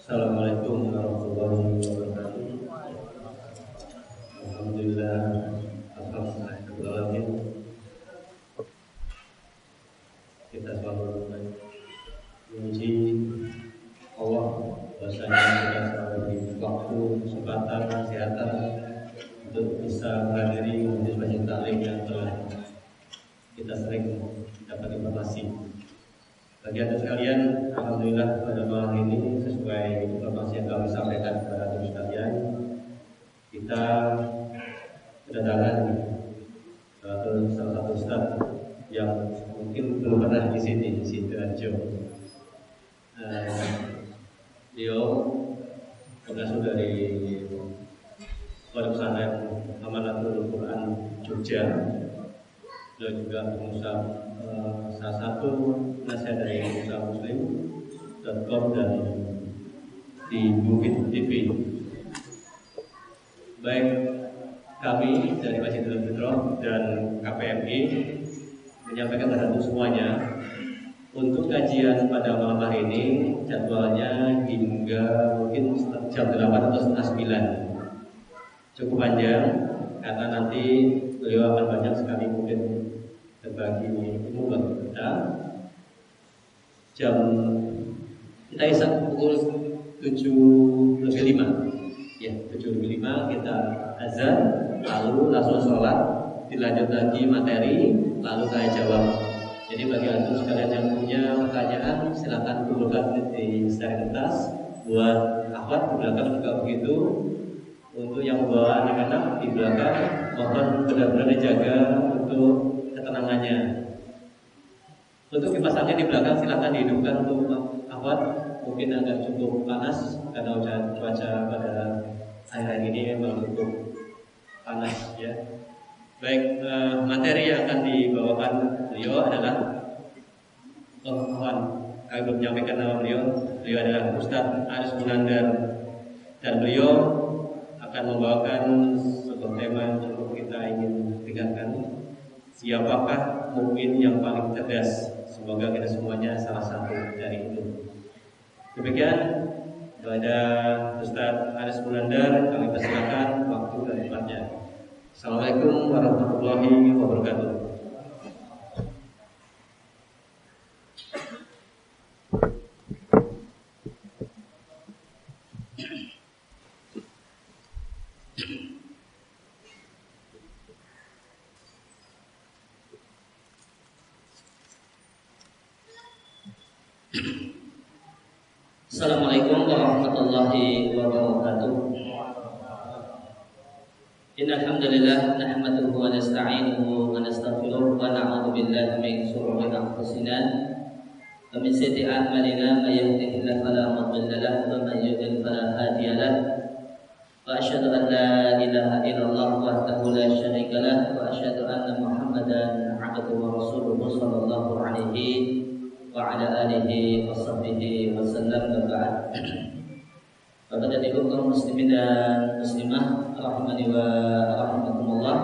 Assalamualaikum warahmatullahi wabarakatuh. Alhamdulillah, alhamdulillah. Kita selalu memuji Allah bahwasanya kita selalu diberi waktu, kesempatan, kesehatan untuk bisa menghadiri majelis taklim yang telah kita sering dapat informasi. Bagi anda sekalian, alhamdulillah pada malam ini sesuai informasi yang kami sampaikan kepada anda sekalian, kita kedatangan salah satu ustaz yang mungkin belum pernah di Sidoarjo. Beliau pengasuh dari Pondok Pesantren Amanatul Quran Jogja. Beliau juga pengusaha salah satu nasihat dari usaha muslim.com dan di Bukit TV. Baik kami dari Masjidil Fitrah dan KPMI menyampaikan kepada semuanya untuk kajian pada malam hari ini jadwalnya hingga mungkin jam 8 atau setengah 9. Cukup panjang karena nanti beliau akan banyak sekali mungkin berbagi ilmu bagi kita. Kita isya pukul 7:05. Ya, 7:05 kita azan, lalu langsung sholat, dilanjut lagi materi, lalu tanya jawab. Jadi bagi antum sekalian yang punya pertanyaan silakan kumpulkan di slide kertas. Buat akhwat di belakang juga begitu. Untuk yang membawa anak-anak di belakang, mohon benar-benar dijaga untuk ketenangannya. Untuk kipasnya di belakang silakan dihidupkan untuk akhwat. Mungkin agak cukup panas karena cuaca pada akhir-akhir ini memang cukup panas ya. Baik, materi yang akan dibawakan beliau adalah kawan. Kami belum menyampaikan nama beliau. Beliau adalah Ustaz Aris Munandar dan beliau akan membawakan sebuah tema yang kita ingin tinggalkan. Siapakah mukmin yang paling cerdas? Semoga kita semuanya salah satu dari itu. Demikian kepada Ustaz Aris Munandar kami persilakan waktu dan tempatnya. Assalamualaikum warahmatullahi wabarakatuh. Assalamualaikum warahmatullahi wabarakatuh. Innal hamdalillah nahmaduhu wa nasta'inuhu wa nastaghfiruh wa na'udzu billahi min shururi anfusina wa min sayyiati a'malina may yahdihillahu fala mudilla lahu wa may yudlil fala hadiya lahu. Wa asyhadu an la ilaha illallah wahdahu la syarika lahu wa asyhadu anna Muhammadan 'abduhu wa rasuluhu sallallahu alaihi wa ala alihi wa sahbihi wa sallam wa ba'd. Bapak dan Ibu kaum muslimin dan muslimah rahimani wa rahimakumullah.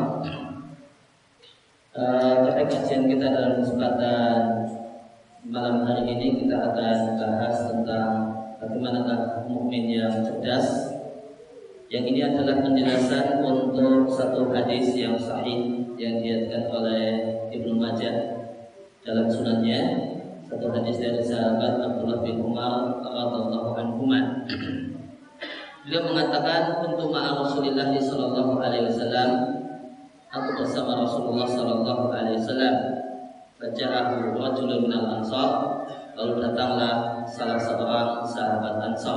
Pada kajian kita dalam kesempatan malam hari ini kita akan bahas tentang bagaimanakah mukmin yang cerdas. Yang ini adalah penjelasan untuk satu hadis yang sahih yang diriwayatkan oleh Ibnu Majah dalam sunannya. Satu hadis dari sahabat Abdullah bin Umar radhiyallahu anhu. Beliau mengatakan, "Kuntu ma'a Rasulillah sallallahu alaihi wasallam." Aku bersama Rasulullah sallallahu alaihi wasallam. Faja'ahu rajulun minal Ansar. Lalu datanglah salah seorang sahabat Ansar.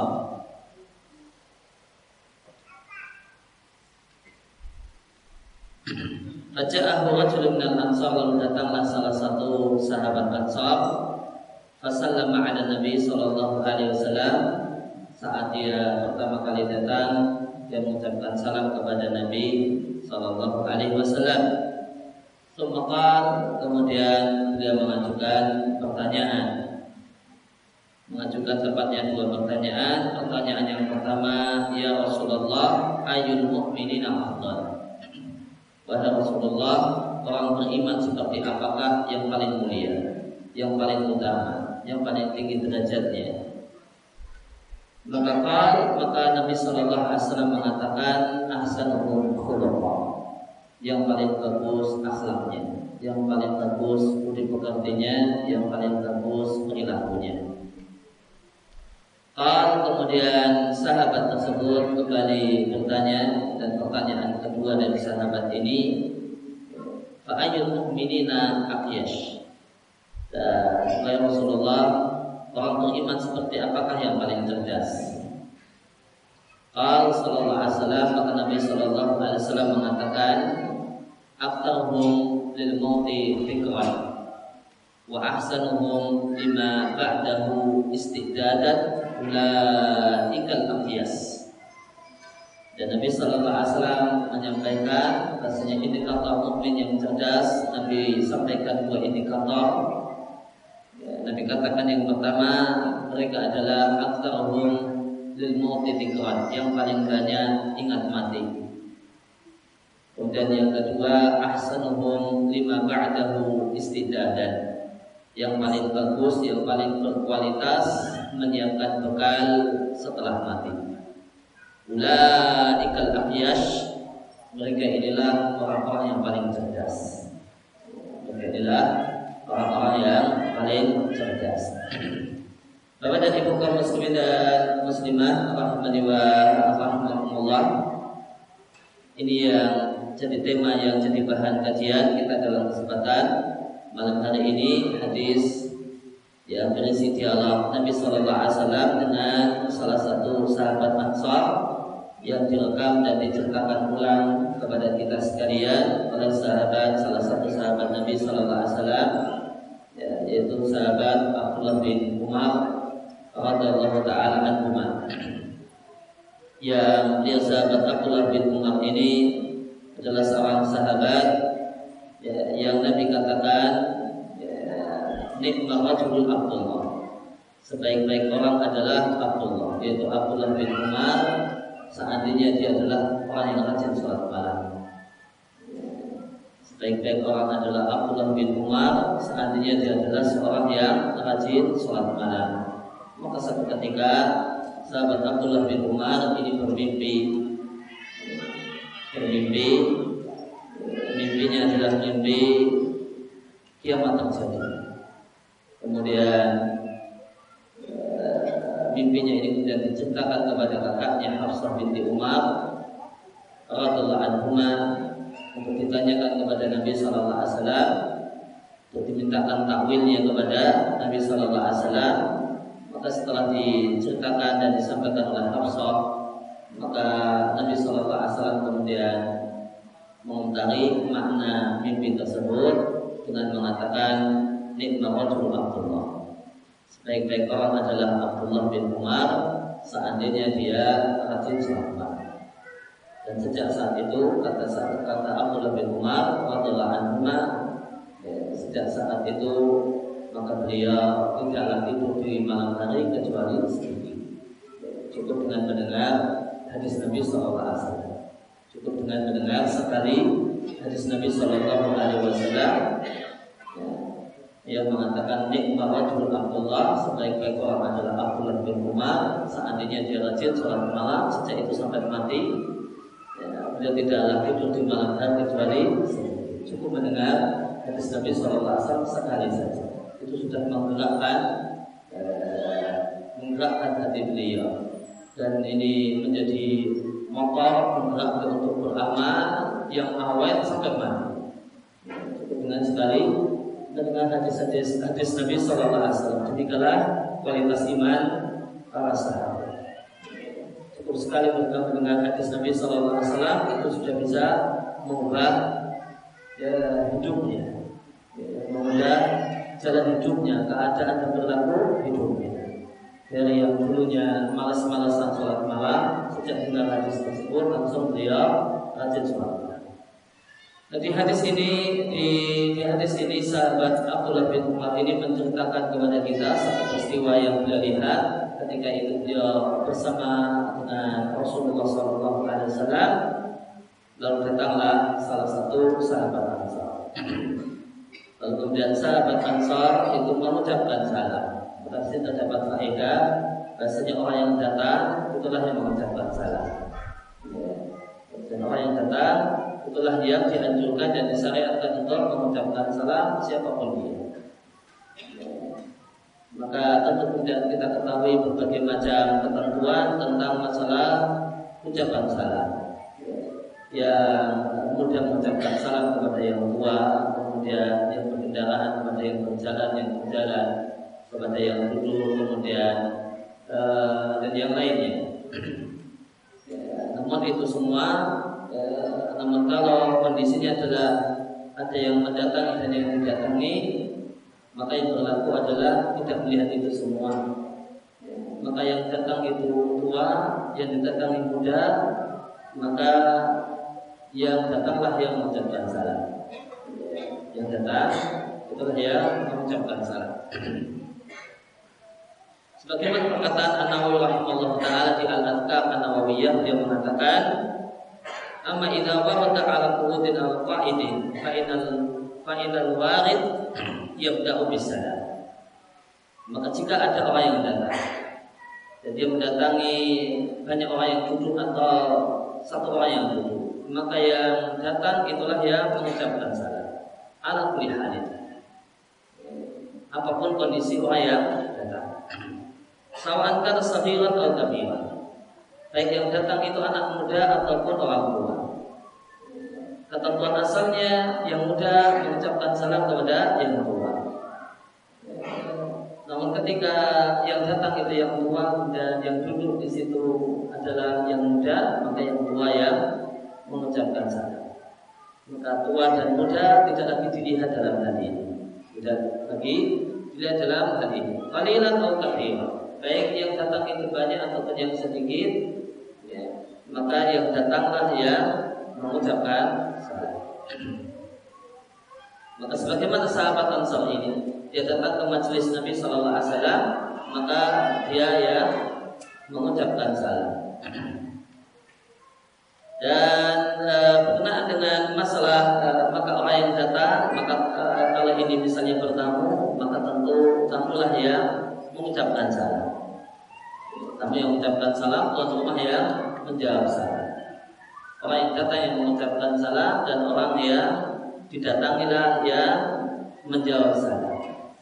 Faja'ahu rajulun minal Ansar. Lalu datanglah salah satu sahabat Ansar. Fasallama ala Nabi sallallahu alaihi wasallam. Saat dia pertama kali datang, dia mengucapkan salam kepada Nabi sallallahu alaihi wasallam. Kemudian dia mengajukan pertanyaan. Mengajukan tepatnya dua pertanyaan. Pertanyaan yang pertama, ya Rasulullah, ayyul mu'minina afdal? Wahai Rasulullah, orang beriman seperti apakah yang paling mulia, yang paling utama, yang paling tinggi derajatnya? Maka Nabi Sallallahu Alaihi Wasallam mengatakan ahsanuhum khuluqan, yang paling bagus akhlaknya, yang paling bagus budi pekertinya, yang paling bagus perilakunya. Kemudian sahabat tersebut kembali bertanya, dan pertanyaan kedua dari sahabat ini, fa ayyul mu'minina aqyash? Wahai Rasulullah, orang beriman seperti apakah yang paling cerdas? Sallallahu alaihi wasallam, maka Nabi sallallahu alaihi wasallam mengatakan, aqtarhum lil mauti fikran wa ahsanuhum lima ba'dahu istidadat ulaikal aqyas. Dan Nabi sallallahu alaihi wasallam menyampaikan bahasanya indikator mukmin yang cerdas. Nabi sampaikan dua indikator. Nabi katakan yang pertama, mereka adalah aqtarhum lil mauti fikran, yang paling banyak ingat mati. Kemudian yang kedua, ahsanuhum lima ba'dahu istidadan, yang paling bagus, yang paling berkualitas menyiapkan bekal setelah mati. Ulaikal aqyash, mereka inilah orang-orang yang paling cerdas. Mereka inilah orang-orang yang paling cerdas. Bapak dan Ibu kaum muslimin dan muslimah rahimakumullah, ini yang jadi tema, yang jadi bahan kajian kita dalam kesempatan malam hari ini. Hadis yang berisi dialog Nabi Sallallahu Alaihi Wasallam dengan salah satu sahabat Ansar yang direkam dan diceritakan ulang kepada kita sekalian oleh salah satu sahabat Nabi Sallallahu Alaihi Wasallam, yaitu sahabat Abdullah bin Umar radhiyallahu taala anhuma. Yang dia sahabat Abdullah bin Umar ini adalah seorang sahabat yang Nabi katakan nikmat rajulul Abdullah, sebaik-baik orang adalah Abdullah, yaitu Abdullah bin Umar, seandainya dia adalah orang yang rajin sholat malam. Sebaik-baik orang adalah Abdullah bin Umar, seandainya dia adalah seorang yang rajin sholat malam. Maka suatu ketika sahabat Abdullah bin Umar ini bermimpi. Mimpinya adalah mimpi kiamat terjadi. Kemudian mimpinya ini kemudian diceritakan kepada kakaknya Hafsah binti Umar radhiyallahu anhuma, untuk ditanyakan kepada Nabi sallallahu alaihi wasallam, untuk dimintakan takwilnya kepada Nabi sallallahu alaihi wasallam. Maka setelah diceritakan dan disampaikan oleh Hafsah, maka Nabi sallallahu alaihi wasallam kemudian mengomentari makna mimpi tersebut dengan mengatakan nikmat rajul Abdullah, sebaik-baik orang adalah Abdullah bin Umar, seandainya dia rajin sholat malam. Dan sejak saat itu kata Abdullah bin Umar radhiyallahu anhu, sejak saat itu maka beliau tidaklah tidur di malam hari kecuali sedikit. Cukup dengan mendengar hadis Nabi sallallahu alaihi wasallam. Cukup dengan mendengar sekali hadis Nabi sallallahu alaihi wasallam yang mengatakan nikmat rajul Abdullah, sebaik-baik orang adalah Abdullah bin Umar, seandainya dia rajin sholat malam. Sejak itu sampai mati, beliau tidaklah tidur di malam hari kecuali cukup mendengar hadis Nabi sallallahu alaihi wasallam sekali saja. Itu sudah menggerakkan hati beliau, dan ini menjadi motor menggerakkan untuk beramal yang awet sampai mati. Cukup dengan sekali dengan hadis Nabi sallallahu alaihi wasallam. Demikianlah kualitas iman para sahabat. Cukup sekali mereka mendengar hadis Nabi sallallahu alaihi wasallam, itu sudah bisa mengubah hidupnya, mengubah jalan hidupnya, keadaan dan berlaku hidupnya. Dari yang dulunya malas-malasan sholat malam, sejak dengar hadis tersebut langsung beliau rajin sholat malam. Nah, di hadis ini sahabat Abdullah bin Umar ini menceritakan kepada kita satu peristiwa yang beliau lihat ketika itu beliau bersama dengan Rasulullah SAW. Lalu datanglah salah satu sahabat Ansar. Lalu kemudian sahabat Ansar itu mengucapkan salam. Berarti terdapat faedah bahasanya orang yang datang itulah yang mengucapkan salam. Dan orang yang datang itulah yang dianjurkan dan disyariatkan untuk mengucapkan salam siapapun dia. Maka tentu kemudian kita ketahui berbagai macam ketentuan tentang masalah ucapan salam. Yang mudah mengucapkan salam kepada yang tua, kemudian yang berkendaraan kepada yang berjalan, kepada yang duduk, kemudian dan yang lainnya. Namun itu semua, namun kalau kondisinya adalah ada yang mendatangi dan yang didatangi, maka yang berlaku adalah tidak melihat itu semua. Maka yang datang itu tua, yang didatangi muda, maka yang datanglah yang mengucapkan salam. Yang datang itulah yang mengucapkan salam. Sebagaimana perkataan An-Nawawi rahimahullah taala di Al-Adhkar An-Nawawiyah, dia mengatakan, "Amma idza warada 'ala qudin al-qa'idin fa inal warid yabda'u bisalam." Maka jika ada orang yang datang dan dia mendatangi banyak orang yang duduk atau satu orang yang duduk, maka yang datang itulah yang mengucapkan salam. Ala kulli halin, apapun kondisi orang yang datang, sawa'an kana saghiran atau kabiran, baik yang datang itu anak muda ataupun orang tua. Ketentuan asalnya yang muda mengucapkan salam kepada yang tua. Namun ketika yang datang itu yang tua dan yang duduk di situ adalah yang muda, maka yang tua yang mengucapkan salam. Maka tua dan muda tidak lagi dilihat dalam hal ini. Tidak lagi dilihat dalam hal ini. Qalilan atau katsiran, baik yang datang itu banyak ataupun yang sedikit, ya, maka yang datanglah yang mengucapkan salam. Maka sebagaimana sahabat Ansar ini, dia datang ke majelis Nabi Sallallahu Alaihi Wasallam, maka dia yang mengucapkan salam. Dan berkenaan dengan masalah maka orang yang datang, maka kalau ini misalnya bertamu, maka tentu tamulah yang mengucapkan salam. Tamu yang mengucapkan salam, tuan rumah yang menjawab salam. Orang yang datang yang mengucapkan salam dan orang yang didatangilah yang menjawab salam.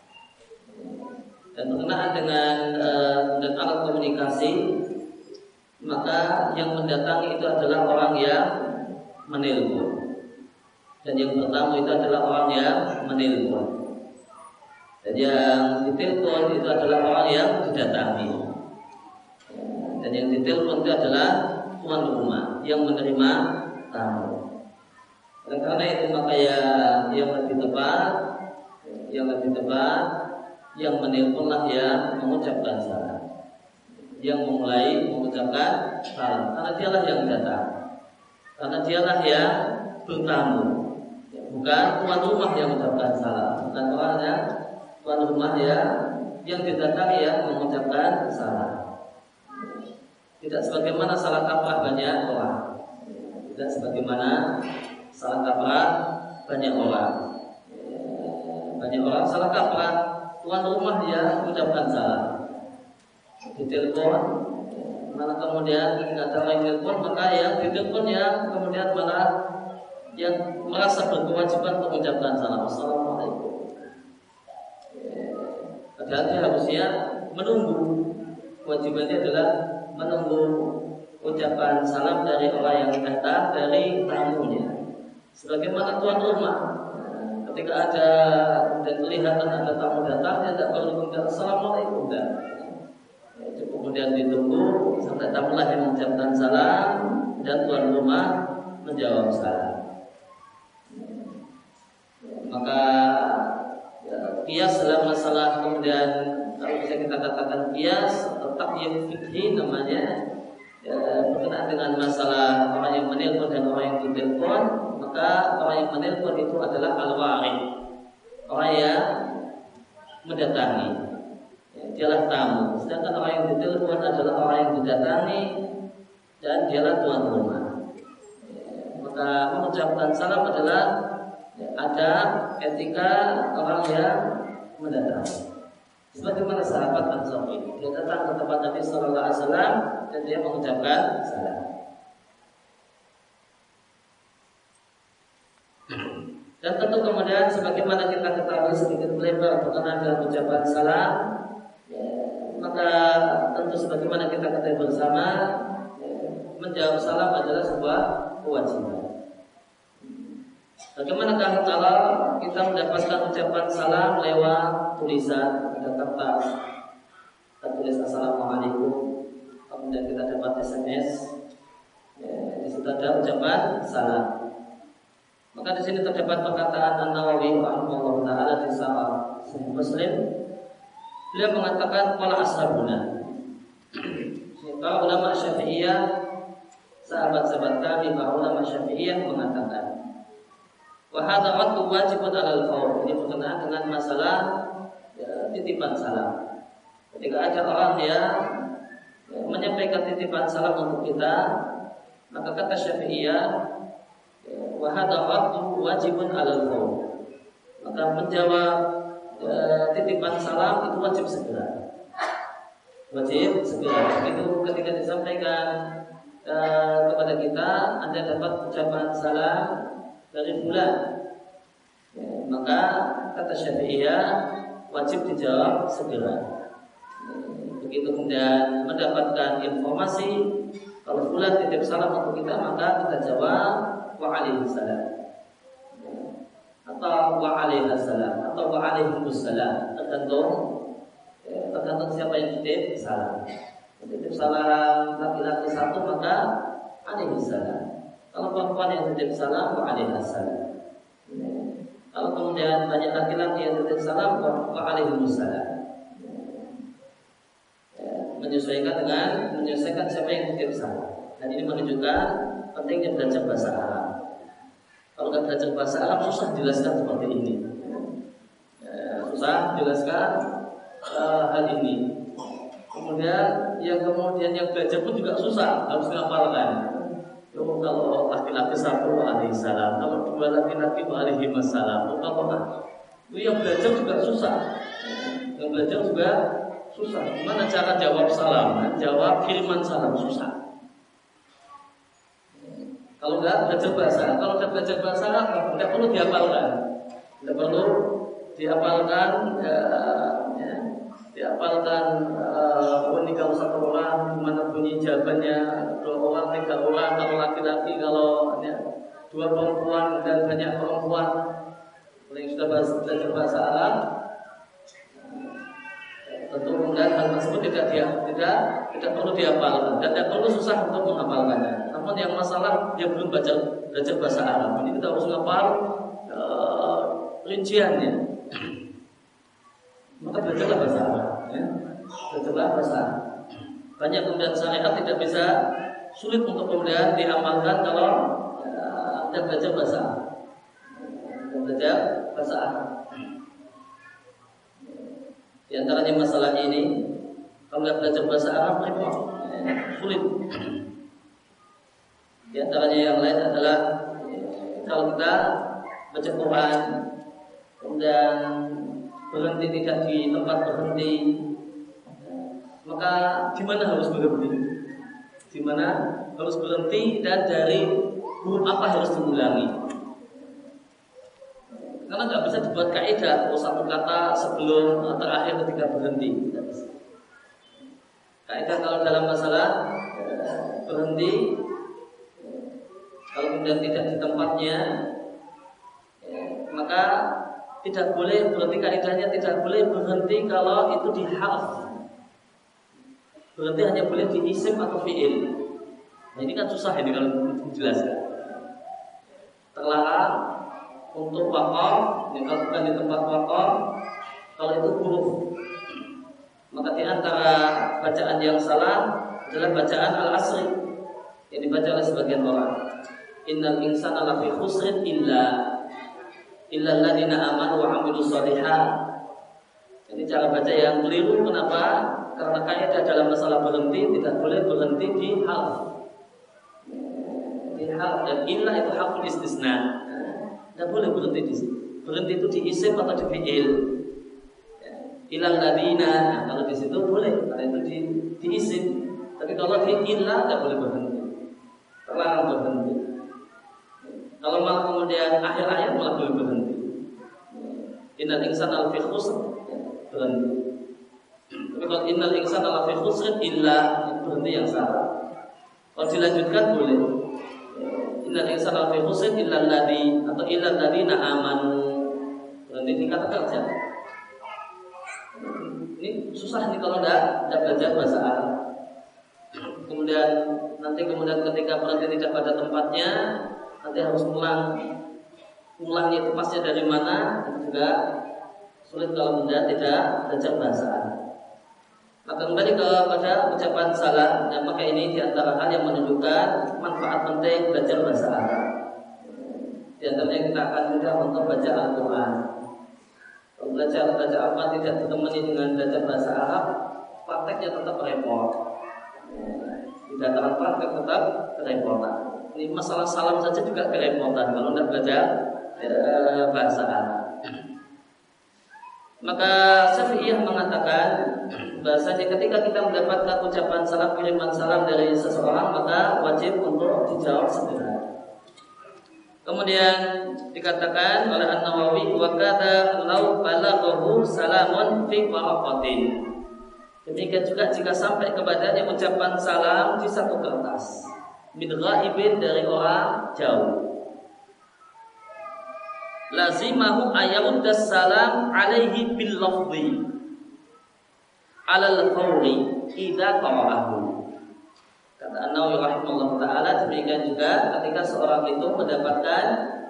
Dan berkenaan dengan dan alat komunikasi, maka yang mendatangi itu adalah orang yang menelpon, dan yang bertamu itu adalah orang yang menelpon, dan yang ditelepon itu adalah orang yang didatangi, dan yang ditelepon itu adalah tuan rumah yang menerima tamu. Dan karena itu maka yang lebih tepat, yang menelponlah yang mengucapkan salam, yang memulai mengucapkan salam, karena dialah yang datang, karena dialah yang bertamu, bukan tuan rumah yang mengucapkan salam, bukan orangnya tuan rumah yang didatangi yang mengucapkan salam. Tidak sebagaimana salah kaprah banyak orang, tidak sebagaimana salah kaprah banyak orang. Banyak orang salah kaprah tuan rumah yang mengucapkan salam. Ditelepon, malah kemudian ketika ada orang yang telepon, maka yang ditelepon yang kemudian malah yang merasa berkewajiban untuk mengucapkan salam. Assalamualaikum. Padahal dia harusnya menunggu. Kewajibannya adalah menunggu ucapan salam dari orang yang datang, dari tamunya. Sebagaimana tuan rumah, ketika ada dan kelihatan ada tamu datang, dia tidak perlu mengucapkan assalamualaikum. Kemudian ditunggu sampai tamulah yang mengucapkan salam dan tuan rumah menjawab salam. Maka kias dalam masalah, kemudian kalau bisa kita katakan kias atau takyid fikhi namanya, berkenaan dengan masalah orang yang menelpon dan orang yang ditelepon, maka orang yang menelpon itu adalah al-warid, orang yang mendatangi, dialah tamu. Sedangkan orang yang ditelepon adalah orang yang didatangi dan dialah tuan rumah. Maka mengucapkan salam adalah adab etika orang yang mendatangi. Sebagaimana sahabat Ansar ini, dia datang ke tempat Nabi Sallallahu Alaihi Wasallam dan dia mengucapkan salam. Dan tentu kemudian sebagaimana kita ketahui sedikit lebar berkenaan dengan ucapan salam, maka tentu sebagaimana kita ketahui bersama, menjawab salam adalah sebuah kewajiban. Bagaimana kalau kita mendapatkan ucapan salam lewat tulisan dan kertas, kita tulis assalamualaikum, kemudian kita dapat SMS, di situ ada ucapan salam. Maka di sini terdapat perkataan An-Nawawi rahimahullah taala di Sahih Muslim. Beliau mengatakan qala ashabuna. Para ulama Syafi'iyah, sahabat-sahabat kami para ulama Syafi'iyah mengatakan wa hadza raddu wajibun 'alal qaum. Ini berkenaan dengan masalah titipan salam. Ketika ada orang yang menyampaikan titipan salam untuk kita, maka kata Syafi'iyah wa hadza raddu wajibun 'alal qaum. Maka menjawab titipan salam itu wajib segera. Wajib segera. Itu ketika disampaikan kepada kita, Anda dapat ucapan salam dari fulan, maka kata Syafi'iyah wajib dijawab segera. Begitu kemudian mendapatkan informasi kalau fulan titip salam untuk kita, maka kita jawab wa alaihi salam atau wa alaihi salam atau wa alaihi salam, tergantung siapa yang titip salam. Titip salam laki-laki satu maka alaihi salam. Kalau perempuan yang titip salam wa alaihi salam. Kalau kemudian banyak laki-laki yang titip salam wa alaihi salam. Menyesuaikan siapa yang titip salam. Dan ini menunjukkan pentingnya belajar bahasa Arab. Kalau nggak belajar bahasa Arab susah jelaskan seperti ini. Susah jelaskan hal ini. Kemudian yang belajar pun juga susah, harus menghafalkan. Kalau laki-laki satu alaihi salam, kalau dua laki-laki alaihi salam, itu yang belajar juga susah. Yang belajar juga susah. Gimana cara jawab salam? Jawab kiriman salam susah. Kalau nggak belajar bahasa, kalau udah belajar bahasa Arab, nggak perlu dihafalkan, nggak perlu dihafalkan. Ini kalau satu orang gimana bunyi jawabannya, dua orang, tiga orang, kalau laki-laki, kalau dua perempuan dan banyak perempuan, yang sudah belajar bahasa Arab, tentu kemudian hal tersebut tidak perlu dihafalkan dan tidak perlu susah untuk menghafalkannya. Namun yang masalah dia belum belajar bahasa Arab, ini kita harus menghafal rinciannya. Maka belajarlah bahasa Arab, belajarlah bahasa Arab. Banyak kemudian syariat tidak bisa, sulit untuk kemudian diamalkan kalau tidak belajar bahasa Arab. Belajar bahasa Arab. Di antaranya masalah ini, kalau nggak belajar bahasa Arab repot, sulit. Di antaranya yang lain adalah kalau kita baca Quran, kemudian berhenti tidak di tempat berhenti, maka di mana harus berhenti? Di mana harus berhenti dan dari huruf apa harus diulangi? Karena nggak bisa dibuat kaidah satu kata sebelum terakhir ketika berhenti. Kaidah kalau dalam masalah berhenti, kalau kemudian tidak di tempatnya, maka tidak boleh berhenti. Kaidahnya tidak boleh berhenti kalau itu di harf. Berhenti hanya boleh di isim atau fi'il. Nah, ini kan susah ini kalau dijelaskan. Terlarang untuk waqaf, kalau bukan di tempat waqaf, kalau itu huruf. Maka di antara bacaan yang salah adalah bacaan al-asri yang dibaca oleh sebagian orang. Innal insana lafi khusrin illa alladziina aamanu wa 'amilus shalihat. Ini cara baca yang keliru. Kenapa? Karena kaidah dalam masalah berhenti tidak boleh berhenti di harf. Di harf, dan illa itu harful istisna. Tidak boleh berhenti di situ. Berhenti itu di isim atau di fi'il. Illal ladzina, kalau di situ boleh, karena itu di isim. Tapi kalau di illa tidak boleh berhenti, terlarang berhenti. Kalau malah kemudian akhir ayat malah boleh berhenti. Innal insana lafi khusr, berhenti. Tapi kalau innal insana lafi khusr illa, berhenti yang salah. Kalau dilanjutkan boleh. Innal insana lafi khusr illa alladzi atau illa alladzina amanu. Berhenti dikatakan saja. Ini susah nih kalau tidak belajar bahasa Arab. Kemudian ketika berhenti tidak pada tempatnya, nanti harus ulangnya itu pasnya dari mana, itu juga sulit kalau Anda tidak belajar bahasa Arab. Maka kembali kepada ucapan salam, dan maka ini diantara hal yang menunjukkan manfaat penting belajar bahasa Arab. Di antaranya kita akan mudah untuk baca Al-Quran. Kalau belajar apa tidak ditemani dengan belajar bahasa Arab, prakteknya tetap repot. Di dataran praktek tetap kerepotan. Ini masalah salam saja juga kerepotan kalau tidak belajar bahasa Arab. Maka Syafi'iyah mengatakan bahasanya ketika kita mendapatkan ucapan salam, kiriman salam dari seseorang, maka wajib untuk dijawab segera. Kemudian dikatakan oleh An-Nawawi, wa kadza law balaghahu salamun fi waraqatin. Demikian juga jika sampai kepadanya ucapan salam di satu kertas, min ghaibin, dari orang jauh, lazimahu ayyuddas salam alaihi bil lafzi alal fawri idza qara'ahu. Kata An-Nawawi rahimahullah ta'ala, demikian juga ketika seorang itu mendapatkan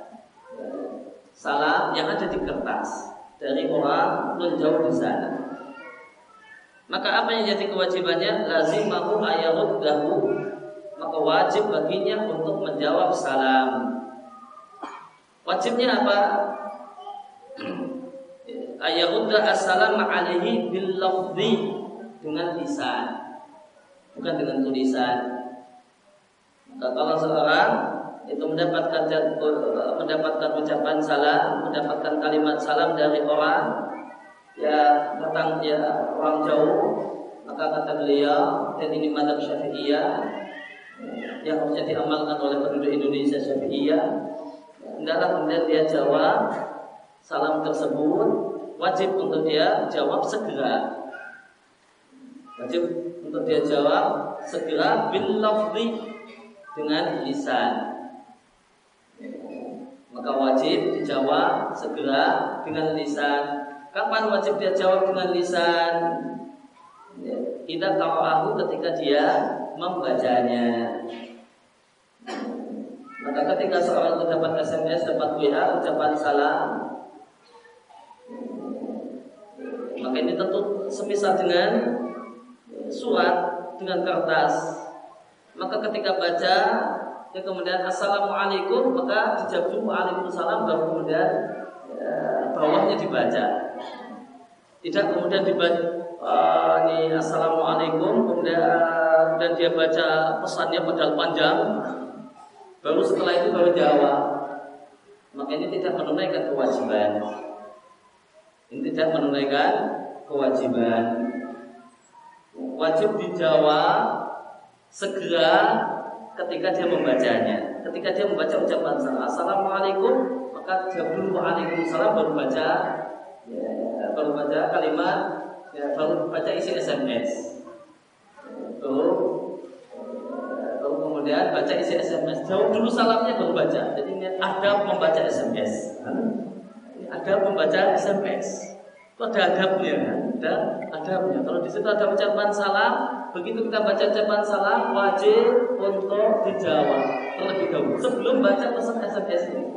salam yang ada di kertas dari orang non jauh di sana, maka apa yang jadi kewajibannya? Lazimahu ayyuddahu, maka wajib baginya untuk menjawab salam. Wajibnya apa? Ayyudda as-salam alaihi bil lafzi, dengan lisan, bukan dengan tulisan. Maka kalau seorang itu mendapatkan ucapan salam, mendapatkan kalimat salam dari orang ya datang ya orang jauh, maka kata beliau, dan ini mazhab Syafi'iyah yang harusnya diamalkan oleh penduduk Indonesia Syafi'iyah, hendaklah kemudian dia jawab salam tersebut, wajib untuk dia jawab segera. Wajib untuk dia jawab segera bil lafzi, dengan lisan. Maka wajib dijawab segera dengan lisan. Kapan wajib dia jawab dengan lisan? Kita qara'ahu, ketika dia membacanya. Maka ketika seorang itu dapat SMS, dapat WA, ucapan salam, maka ini tentu semisal dengan surat, dengan kertas. Maka ketika baca, ya kemudian assalamualaikum, maka dijawab dulu waalaikumsalam, baru kemudian bawahnya dibaca. Tidak kemudian dibaca ini assalamualaikum, kemudian dia baca pesannya padahal panjang, baru setelah itu baru jawab. Maka ini tidak menunaikan kewajiban. Ini tidak menunaikan kewajiban. Wajib dijawab segera ketika dia membacanya. Ketika dia membaca ucapan salam assalamualaikum, maka jawab dulu waalaikumsalam, baru baca kalimat, baru baca isi SMS, baru kemudian baca isi SMS. Jawab dulu salamnya baru baca. Jadi ini adab membaca SMS. Ini adab membaca SMS. Itu ada adabnya, kan? Ada adabnya. Kalau di situ ada ucapan salam, begitu kita baca ucapan salam, wajib untuk dijawab terlebih dahulu sebelum baca pesan SMS ini.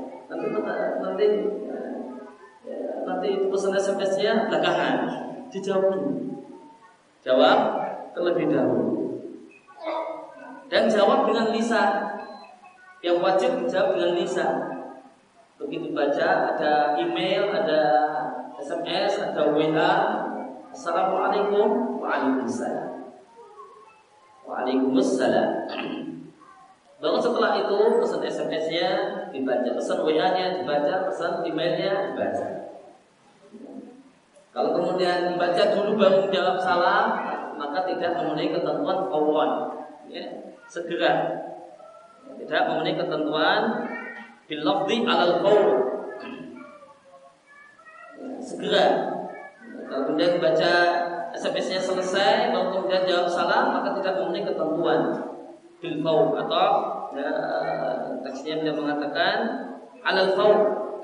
Nanti itu pesan SMS-nya belakangan, dijawab dulu. Jawab terlebih dahulu. Dan jawab dengan lisan. Yang wajib dijawab dengan lisan. Begitu baca, ada email, ada SMS, ada WA, assalamualaikum, waalaikumsalam, waalaikumsalam. Baru setelah itu pesan SMS-nya dibaca, pesan WA-nya dibaca, pesan emailnya dibaca. Kalau kemudian dibaca dulu baru menjawab salam, maka tidak memenuhi ketentuan fawran, ya, segera. Tidak memenuhi ketentuan bil lafzi alal qaul, segera. Kalau kemudian baca SMS-nya selesai baru kemudian jawab salam, maka tidak memenuhi ketentuan bil qaul, atau teksnya beliau mengatakan alal qaul.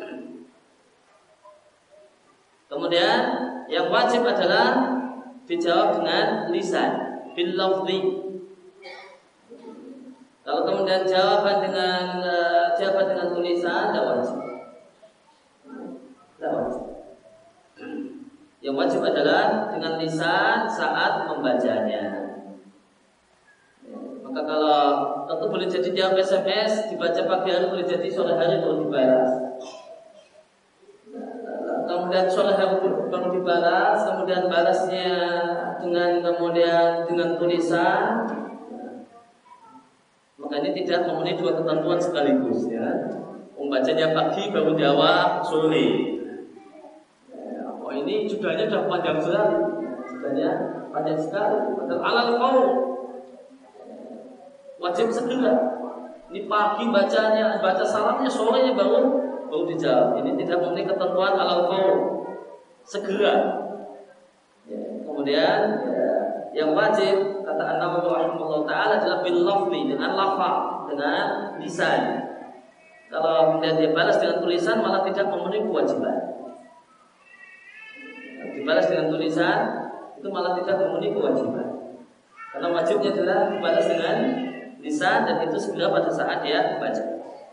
Kemudian yang wajib adalah dijawab dengan lisan bil lafzi. Kalau kemudian jawaban dengan tulisan tidak wajib. Tidak wajib. Yang wajib adalah dengan lisan saat membacanya. Maka kalau tentu boleh jadi jawab SMS dibaca pagi hari, boleh jadi sore hari baru dibalas. Kemudian sore hari baru dibalas, kemudian balasnya dengan tulisan, maka ini tidak memenuhi dua ketentuan sekaligus, ya. Membacanya pagi baru jawab sore. Oh, ini judulnya sudah panjang sekali, judulnya panjang sekali. Padahal alal qaul, wajib segera. Ini pagi bacanya, baca salamnya, sorenya baru dijawab. Ini tidak memenuhi ketentuan alal qaul, segera. Ya, kemudian yang wajib kata An-Nawawi rahimahullah taala adalah bil lafzi, dengan lafaz, dengan lisan. Kalau kemudian dia balas dengan tulisan malah tidak memenuhi kewajiban. Dibalas dengan tulisan itu malah tidak memenuhi kewajiban. Karena wajibnya adalah dibalas dengan lisan, dan itu segera pada saat dia baca.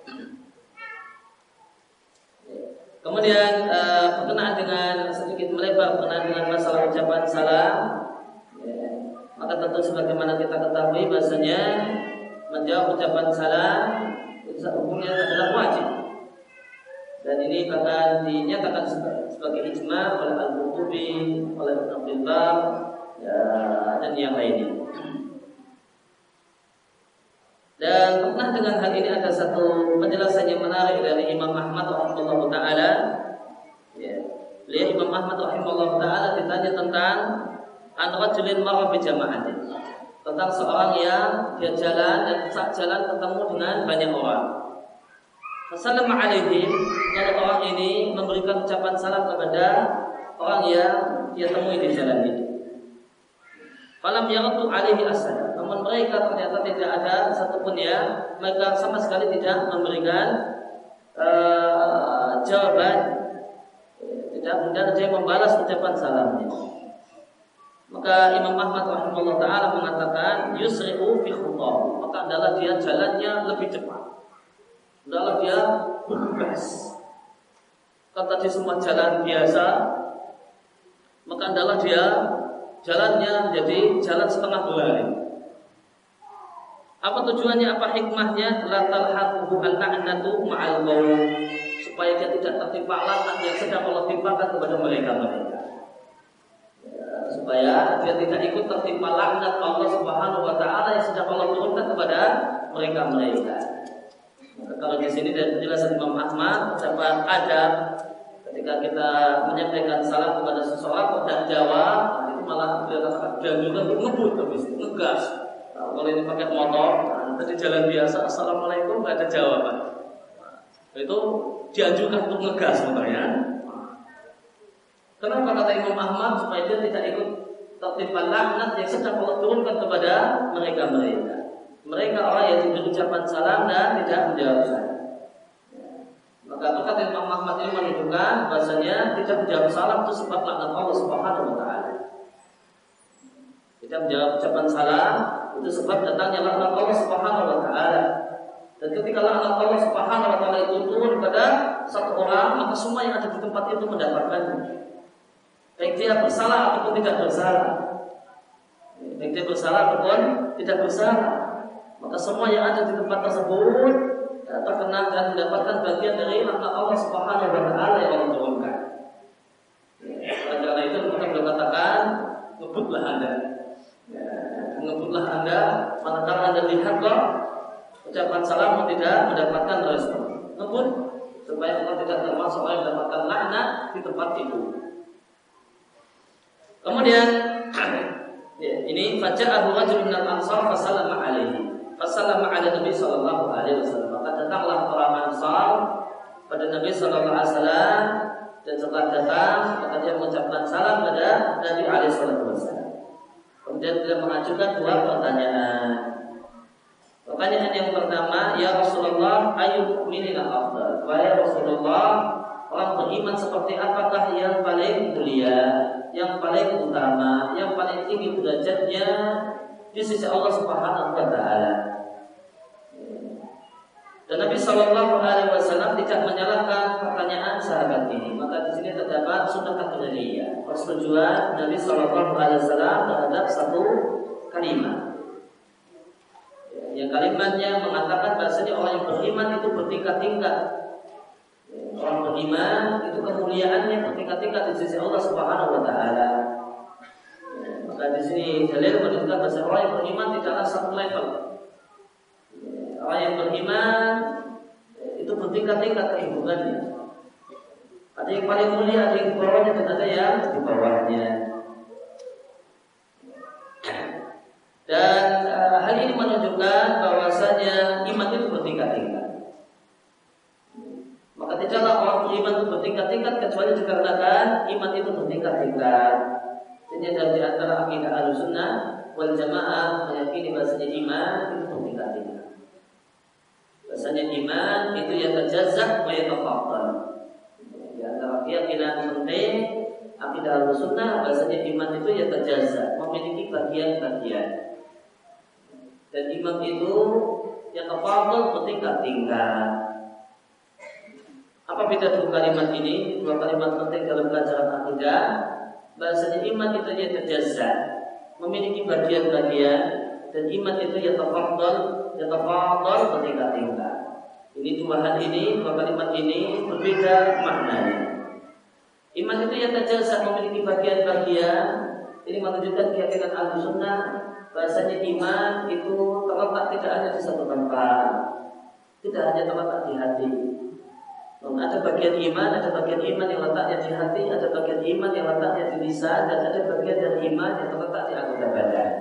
Kemudian berkenaan dengan sedikit melebar berkenaan dengan masalah ucapan salam, ya, maka tentu sebagaimana kita ketahui bahasanya menjawab ucapan salam itu hukumnya adalah wajib, dan ini bahkan dinyatakan sebagai ijma oleh Al-Qurtubi, oleh Ibnu Abdul Bar, ya, dan yang lainnya. Dan pernah dengan hal ini ada satu penjelasan yang menarik dari Imam Ahmad rahimahullah taala. Ya, beliau Imam Ahmad rahimahullah taala ditanya tentang an-rajulin marra bi jama'atin, tentang seorang yang dia jalan dan saat jalan ketemu dengan banyak orang. Assalamu alaikum, lalu orang ini memberikan ucapan salam kepada orang yang dia temui di jalan itu. Falam yaratu alaihi asad. Namun mereka ternyata tidak ada satupun ya, mereka sama sekali tidak memberikan jawaban, tidak ada yang membalas ucapan salamnya. Maka Imam Ahmad rahimahullah taala mengatakan yusri'u fi khutah, maka adalah dia jalannya lebih cepat, adalah dia bergegas. Kata di semua jalan biasa, maka adalah dia jalannya menjadi jalan setengah berlari. Apa tujuannya, apa hikmahnya? La talhaquhu al-la'natu ma'al qaum, supaya dia tidak tertimpa laknat yang sedang Allah timpakan kepada mereka. Ya, supaya dia tidak ikut tertimpa laknat Allah Subhanahu wa taala yang sedang Allah turunkan kepada mereka. Maka kalau di sini dari penjelasan Imam Ahmad terdapat adab ketika kita menyampaikan salam kepada seseorang kok tidak jawab, itu malah dia katakan jangan ngebut habis, ngegas. Kalau ini pakai motor, tadi jalan biasa, assalamualaikum, nggak ada jawaban. Itu dianjurkan untuk ngegas motornya. Kenapa kata Imam Ahmad? Supaya dia tidak ikut tertimpa laknat yang sedang Allah turunkan kepada mereka. Mereka orang yang diberi ucapan salam dan tidak menjawab salam. Maka kata Imam Ahmad ini menunjukkan bahasanya tidak menjawab salam itu sebab laknat Allah Subhanahu wa taala. Tidak menjawab ucapan salam itu sebab datangnya laknat Allah Subhanahu wa taala. Dan ketika laknat Allah Subhanahu wa taala itu turun pada satu orang, maka semua yang ada di tempat itu mendapatkannya. Baik dia bersalah ataupun tidak bersalah. Baik dia bersalah ataupun tidak bersalah. Maka semua yang ada di tempat tersebut terkena dan mendapatkan bagian dari laknat Allah Subhanahu wa taala yang Allah turunkan. Karena itu maka beliau katakan, ngebutlah Anda. Ngebutlah Anda, manakala Anda lihat kok ucapan salam tidak mendapatkan respon. Ngebut supaya Anda tidak termasuk orang yang mendapatkan laknat di tempat itu. Kemudian Ya, ini faja'ahu rajulun minal ansar fasallama alaihi. Fasallama ala Nabi sallallahu alaihi wasallam. Maka datanglah orang Ansar pada Nabi sallallahu alaihi wasallam, dan setelah datang maka dia mengucapkan salam pada Nabi alaihi wasallam. Kemudian dia mengajukan dua pertanyaan. Pertanyaan yang pertama, ya Rasulullah, ayyul mu'minina afdal? Wahai Rasulullah, orang beriman seperti apakah yang paling mulia, yang paling utama, yang paling tinggi derajatnya di sisi Allah Subhanahu wa taala? Dan Nabi Shallallahu alaihi wasallam tidak menyalahkan pertanyaan sahabat ini. Maka di sini terdapat sunnah qadariyah, persetujuan Nabi Shallallahu alaihi wasallam terhadap satu kalimat. Yang kalimatnya mengatakan bahasanya orang yang beriman itu bertingkat-tingkat. Orang beriman itu kemuliaannya bertingkat-tingkat di sisi Allah Subhanahu wa taala. Maka di sini dalil menunjukkan bahwa orang yang beriman tidaklah satu level. Orang yang beriman itu bertingkat-tingkat keibuannya. Ada yang paling mulia, ada yang di bawahnya, dan ada yang di bawahnya. Dan hal ini menunjukkan bahwasanya iman itu bertingkat-tingkat. Maka tidaklah orang beriman itu bertingkat-tingkat kecuali dikarenakan iman itu bertingkat-tingkat. Ini adalah di antara akidah Ahlussunnah wal Jamaah, meyakini bahasanya iman itu bertingkat-tingkat. Bahasanya iman itu yatajazza wa yatafaddal. Di antara keyakinan penting akidah Ahlussunnah bahasanya iman itu yatajazza, memiliki bagian-bagian. Dan iman itu yatafaddal, bertingkat-tingkat. Apa beda dua kalimat ini? Dua kalimat penting dalam pelajaran akidah. Bahasanya iman itu yatajazza, memiliki bagian-bagian, dan iman itu yatafaddal, bertingkat-tingkat. Ini dua hal ini, dua kalimat ini berbeda maknanya. Iman itu yatajazza, memiliki bagian-bagian. Ini menunjukkan keyakinan Ahlussunnah bahasanya iman itu terletak tidak hanya di satu tempat, tidak hanya terletak di hati. Ada bagian iman, ada bagian iman yang letaknya di hati, ada bagian iman yang letaknya di lisan, dan ada bagian dari iman yang terletak di anggota badan.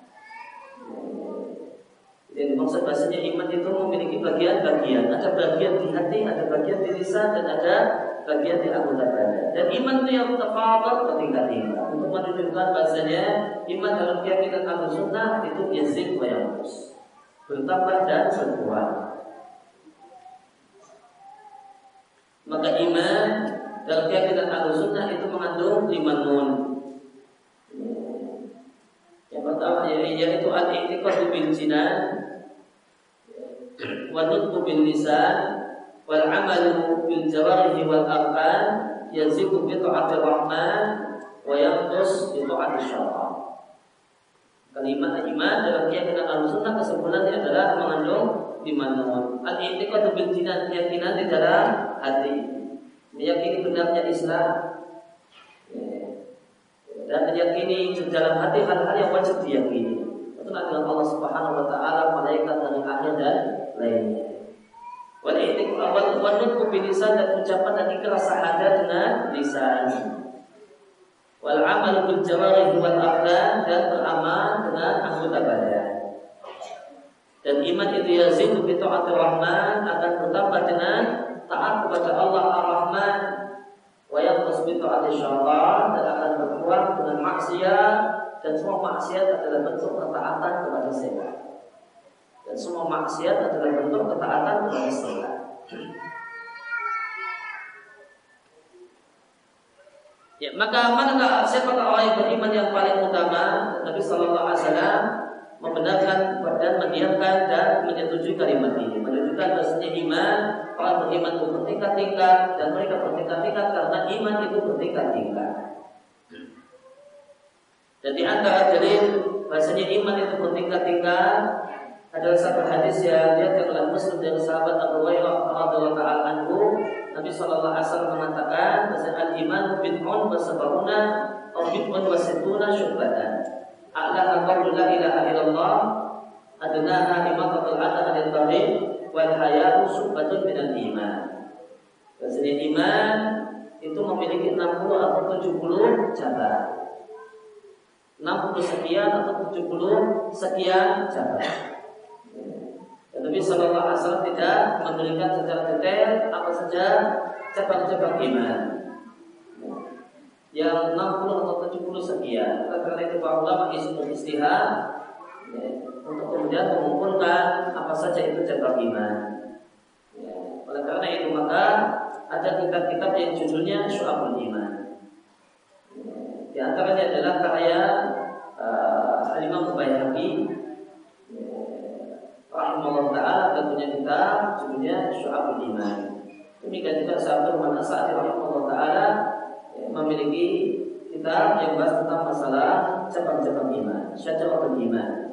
Yang dimaksud bahasanya iman itu memiliki bagian-bagian. Ada bagian di hati, ada bagian di lisan, dan ada bagian di anggota badan. Dan iman itu yang terpaut bertingkat-tingkat. Untuk menunjukkan bahasanya iman dalam keyakinan Ahlussunnah itu yazid wa yanqus, bertambah dan berkurang. Maka iman dalam keyakinan Ahlussunnah itu mengandung 5 nun. Yang pertama yaitu al-i'tiqadu bil jinan, wa nutqu bil lisan, wal 'amalu bil jawarihi wal arkan, yazidu bi ta'atir rahman wa yanqus bi ta'atir syaitan. Kalimat iman dalam keyakinan Ahlussunnah kesimpulannya adalah mengandung 5 nun. Al-i'tiqadu bil jinan, keyakinan di dalam hati, meyakini benarnya Islam, dan meyakini di dalam hati hal-hal yang wajib diyakini. Itu adalah Allah Subhanahu wa taala, malaikat dan akhir dan lainnya. Wal i'tiqad wa nutqu bil lisan, dan ucapan dan ikhlas syahadat dengan lisan. Wal 'amalu bil jawarih wal arkan, dan beramal dengan anggota badan. Dan iman itu yazidu bi ta'atir rahman, akan bertambah dengan taat kepada Allah Ar-Rahman, wa yanqus bi ta'ati syaitan, dan akan berkurang dengan maksiat, dan semua maksiat adalah bentuk ketaatan kepada setan. Dan semua maksiat adalah bentuk ketaatan kepada setan. Ya, maka manakah siapakah orang yang beriman yang paling utama? Nabi sallallahu alaihi wasallam membenarkan dan mendiamkan dan menyetujui kalimat ini, menunjukkan bahasanya iman, orang beriman itu bertingkat-tingkat, dan mereka bertingkat-tingkat karena iman itu bertingkat-tingkat. Dan di antara dalil bahasanya iman itu bertingkat-tingkat adalah satu hadis yang diriwayatkan oleh Muslim dari sahabat Abu Hurairah radhiyallahu ta'ala anhu. Nabi sallallahu alaihi wasallam mengatakan bahwa al-iman bid'un wa sab'una aw bid'un wa sittuna syu'batan. A'laha qawlu la ilaha illallah, adnaha imatatul adha 'anil tariq, wal haya'u syu'batun minal iman. Bahasanya iman itu memiliki 60 atau 70 cabang. 60 sekian atau 70 sekian cabang. Dan Nabi Shallallahu Alaihi Wasallam tidak memberikan secara detail apa saja cabang-cabang iman yang 60 atau 70 sekian. Karena itu para ulama istihad untuk kemudian mengumpulkan apa saja itu cabang iman. Oleh karena itu maka ada kitab-kitab yang judulnya Syu'abul Iman. Di antaranya adalah karya Al-Imam Baihaqi rahimahullah ta'ala, dan punya kitab judulnya Syu'abul Iman. Demikian juga Syaikhul Manasa'ati rahimahullah ta'ala memiliki kitab yang bahas tentang masalah cabang-cabang iman, Syajaratul Iman.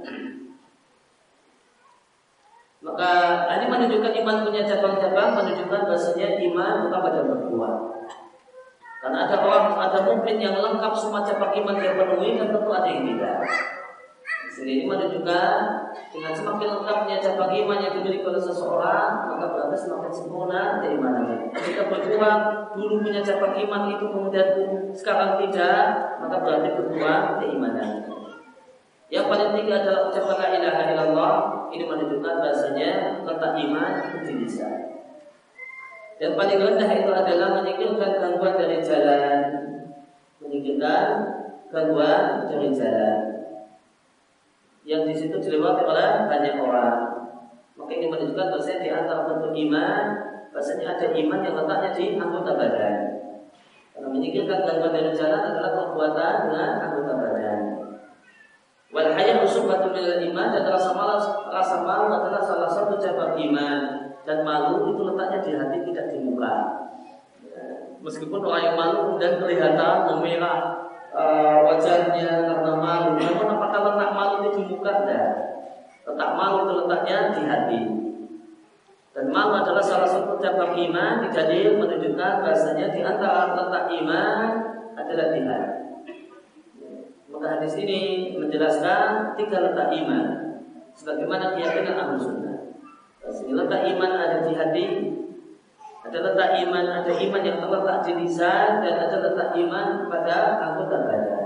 Maka ini menunjukkan iman punya cabang-cabang, menunjukkan bahasanya iman bukan pada berbuat. Karena ada mukmin yang lengkap semua cabang iman yang penuhi, dan tentu ada yang tidak. Ini menunjukkan dengan semakin lengkapnya cabang iman yang dimiliki oleh seseorang, maka berarti semakin sempurna keimanannya. Jika berkurang dulu punya cabang iman itu kemudian sekarang tidak, maka berarti berkurang keimanannya. Yang paling tinggi adalah ucapan la ilaha illallah. Ini menunjukkan bahasanya letak iman itu di lisan. Dan paling rendah itu adalah menyingkirkan gangguan dari jalan, menyingkirkan gangguan dari jalan yang di situ dilewati oleh banyak orang. Maka ini menunjukkan bahasanya di antara bentuk iman, bahasanya ada iman yang letaknya di anggota badan. Karena menyingkirkan gangguan dari jalan adalah perbuatan dengan anggota badan. Wal haya usbatun minal iman, dan rasa malu adalah salah satu cabang iman. Dan malu itu letaknya di hati, tidak di muka. Meskipun orang yang malu kemudian kelihatan memerah wajahnya karena malu, namun apakah letak malu itu di muka? Tidak. Letak malu itu letaknya di hati. Dan malu adalah salah satu cabang iman. Jadi menunjukkan bahasanya di antara letak iman adalah di hati. Maka hadis ini menjelaskan 3 letak iman sebagaimana keyakinan Ahlus Sunnah. Letak iman ada di hati, ada letak iman, ada iman yang terletak di lisan, dan ada letak iman pada anggota badan.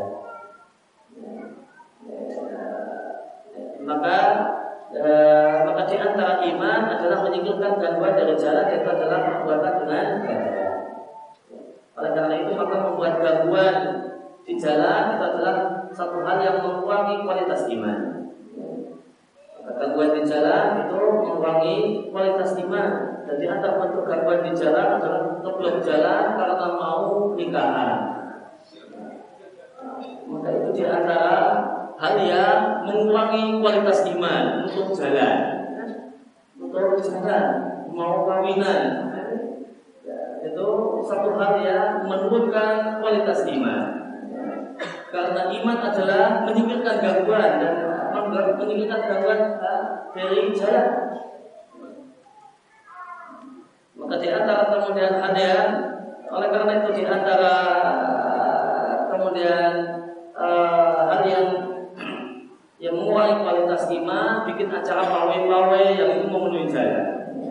Maka di antara iman adalah menyingkirkan gangguan dari jalan, yaitu adalah perbuatan dengan badan. Oleh karena itu maka membuat gangguan di jalan itu adalah satu hal yang mengurangi kualitas iman. Gangguan di jalan itu mengurangi kualitas iman. Dan di antara bentuk gangguan di jalan adalah keblok jalan karena mau nikahan. Maka itu di antara hal yang mengurangi kualitas iman untuk jalan, mau kawinan. Itu satu hal yang menurunkan kualitas iman. Karena iman adalah menyingkirkan gangguan dan meningkatkan gangguan dari jalan. Maka di antara kemudian ada, oleh karena itu di antara kemudian hal yang mengurangi kualitas iman, bikin acara pawai-pawai yang itu memenuhi jalan,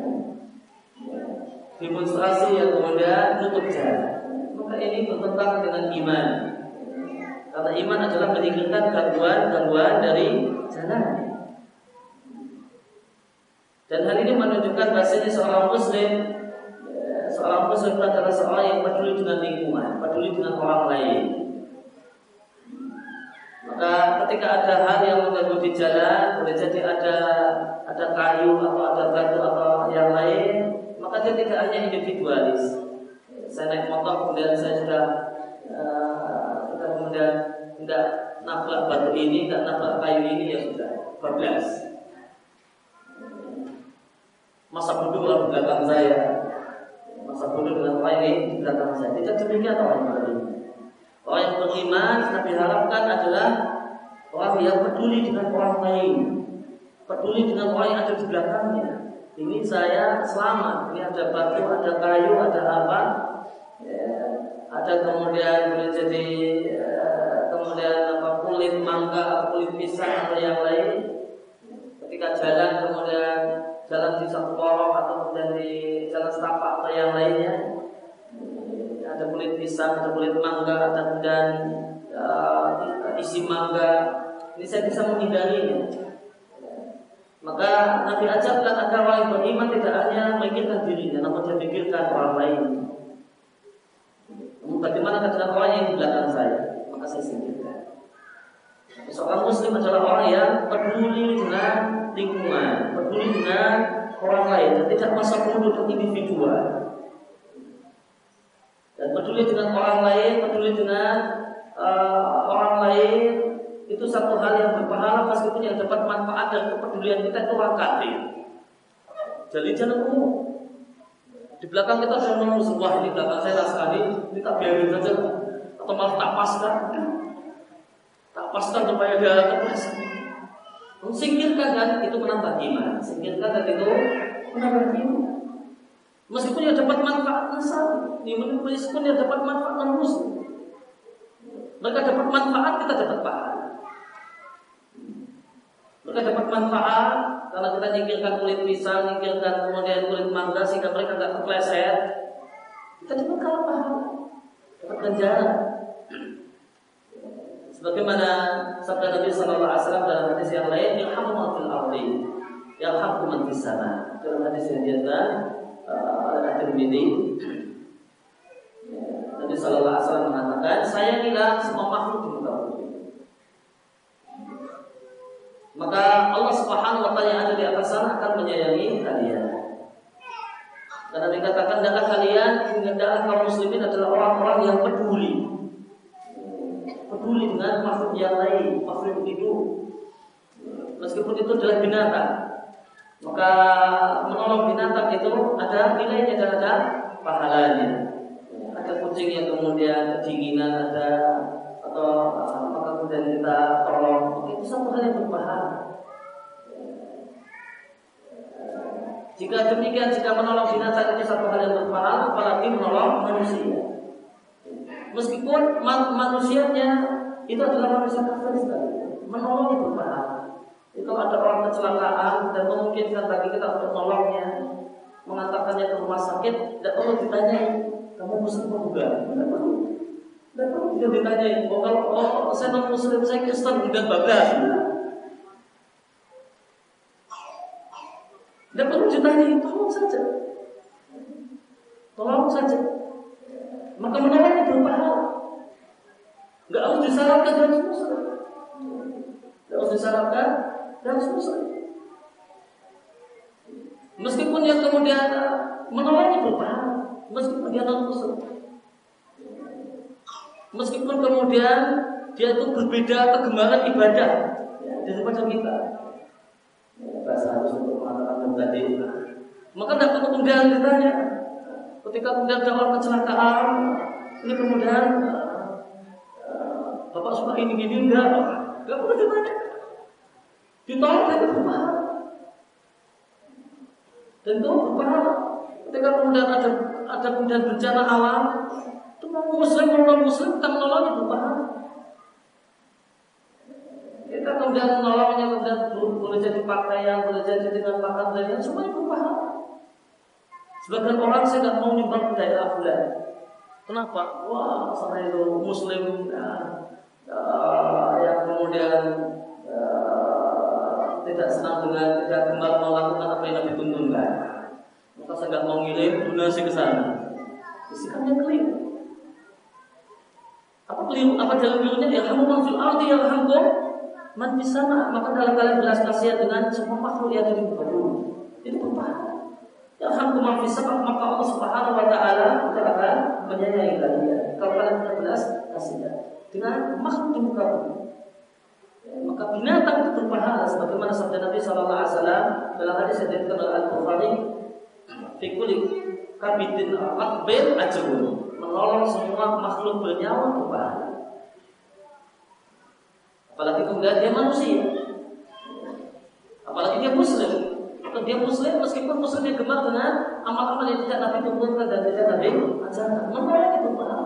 demonstrasi yang kemudian tutup jalan. Maka ini bertentangan dengan iman. Karena iman adalah menyingkirkan gangguan dari jalan. Dan hal ini menunjukkan bahasanya seorang muslim adalah seorang yang peduli dengan lingkungan, peduli dengan orang lain. Maka ketika ada hal yang mengganggu di jalan, boleh jadi ada kayu atau ada batu atau yang lain, maka dia tidak hanya individualis. Saya naik motor kemudian saya sudah kemudian tidak nabrak batu ini, tidak nabrak kayu ini, ya sudah bablas. Masa bodoh di belakang saya, masa bodoh dengan orang ini di belakang saya. Tidak demikian orang yang beriman. Orang yang beriman, Nabi harapkan adalah orang yang peduli dengan orang lain, peduli dengan orang yang ada di belakangnya. Ini saya selamat, ini ada batu, ada kayu, ada apa, ya, ada kemudian boleh jadi kemudian apa, kulit mangga, kulit pisang atau yang lain. Ketika jalan kemudian jalan di satu lorong atau kemudian di jalan setapak atau yang lainnya, ada kulit pisang, ada kulit mangga, ada kemudian isi mangga, ini saya bisa menghindarinya. Maka Nabi ajarkan agar orang yang beriman tidak hanya memikirkan dirinya, namun dia memikirkan orang lain. Bagaimana dengan orang yang di belakang saya? Maka saya singkirkan. Seorang muslim adalah orang yang peduli dengan lingkungan, peduli dengan orang lain, dan tidak masa bodoh dan individual. Dan peduli dengan orang lain, peduli dengan orang lain itu satu hal yang berpahala meskipun yang dapat manfaat dari kepedulian kita itu orang kafir. Jadi jangan di belakang kita sudah menulis, wah ini belakang saya sekali, ini tak biarin saja, atau malah tak paskan supaya dia terpaksa. Singkirkan kan, itu menambah iman. Singkirkan kan itu menambah iman. Meskipun dia dapat manfaat nasab, meskipun dia dapat manfaat non-muslim, mereka dapat manfaat, kita dapat pahala. Mereka dapat manfaat karena kita nyingkirkan kulit pisang, nyingkirkan kemudian kulit mangga sehingga mereka tidak terpleset. Kita dapat pahala, dapat ganjaran. Sebagaimana sabda Nabi sallallahu alaihi wasallam dalam hadis yang lain, irhamu man fil ardi yarhamkum man fis sama. Dalam hadis yang diriwayatkan oleh At-Tirmidzi, Nabi sallallahu alaihi wasallam mengatakan, sayangilah semua makhluk di muka bumi. Maka Allah Subhanahu wa taala yang ada di atas sana akan menyayangi kalian. Karena dikatakan adalah kalian, adalah kaum muslimin adalah orang-orang yang peduli dengan makhluk yang lain, makhluk hidup. Meskipun itu adalah binatang, maka menolong binatang itu ada nilainya dan ada pahalanya. Ada kucing yang kemudian kedinginan ada, atau maka kemudian kita tolong, itu satu hal yang berpahala. Jika demikian, jika menolong binatang itu satu hal yang berpahala, apalagi menolong manusia. Meskipun manusianya itu adalah manusia kafir sekali, menolongnya berpahala. Itu ada orang kecelakaan dan memungkinkan bagi kita untuk menolongnya, mengantarkannya ke rumah sakit, tidak perlu ditanyai, kamu muslim atau bukan? Tidak perlu tidak ditanyai. Kalau saya non muslim, saya Kristen, dan bablas. Tidak perlu ditanyai, tolong saja. Maka menolongnya berpahala. Enggak harus disyaratkan harus muslim. Meskipun yang kemudian menolongnya berpahala, meskipun dia non muslim. Meskipun kemudian dia itu berbeda kegemaran ibadah daripada kita. Bahasa harus untuk mengatakan tadi. Maka tidak perlu kemudian ditanya. Ketika kemudian ada orang kecelakaan, ini kemudian Bapak suka ini enggak perlu ditanya. Ditolong itu berpahala. Dan itu berpahala. Ketika kemudian ada kemudian bencana alam, itu mau muslim non muslim kita menolongnya berpahala. Kita kemudian menolongnya, kemudian boleh jadi pakaian, boleh jadi dengan makan dan semuanya berpahala. Sebagian orang saya nggak mau nyumbang ke daerah bulan. Kenapa? Wah, saya itu muslim yang kemudian tidak senang dengan, tidak gemar melakukan apa yang Nabi tuntunkan. Maka saya nggak mau ngirim donasi ke sana. Sikapnya keliru. Apa keliru? Apa jalan kelirunya? Ya kamu man fil ardi yarhamkum man fis sama. Maka dalam kalian belas kasihan dengan semua makhluk yang ada di muka bumi. Itu berpahala. Yarhamkum man fis sama, maka Allah Subhanahu wa taala akan menyayangi kalian. Kalau kalian belas kasihan dengan makhluk di muka bumi. Maka binatang itu berpahala sebagaimana sabda Nabi sallallahu alaihi wasallam dalam hadis yang diriwayatkan oleh Al-Bukhari, fi kulli kabidin aqbil ajrun. Menolong semua makhluk bernyawa berpahala. Apalagi kemudian dia manusia. Apalagi dia muslim. Atau dia muslim meskipun muslimnya gemar dengan amal-amal yang tidak Nabi tuntunkan dan tidak Nabi ajarkan. Menolong itu berpahala.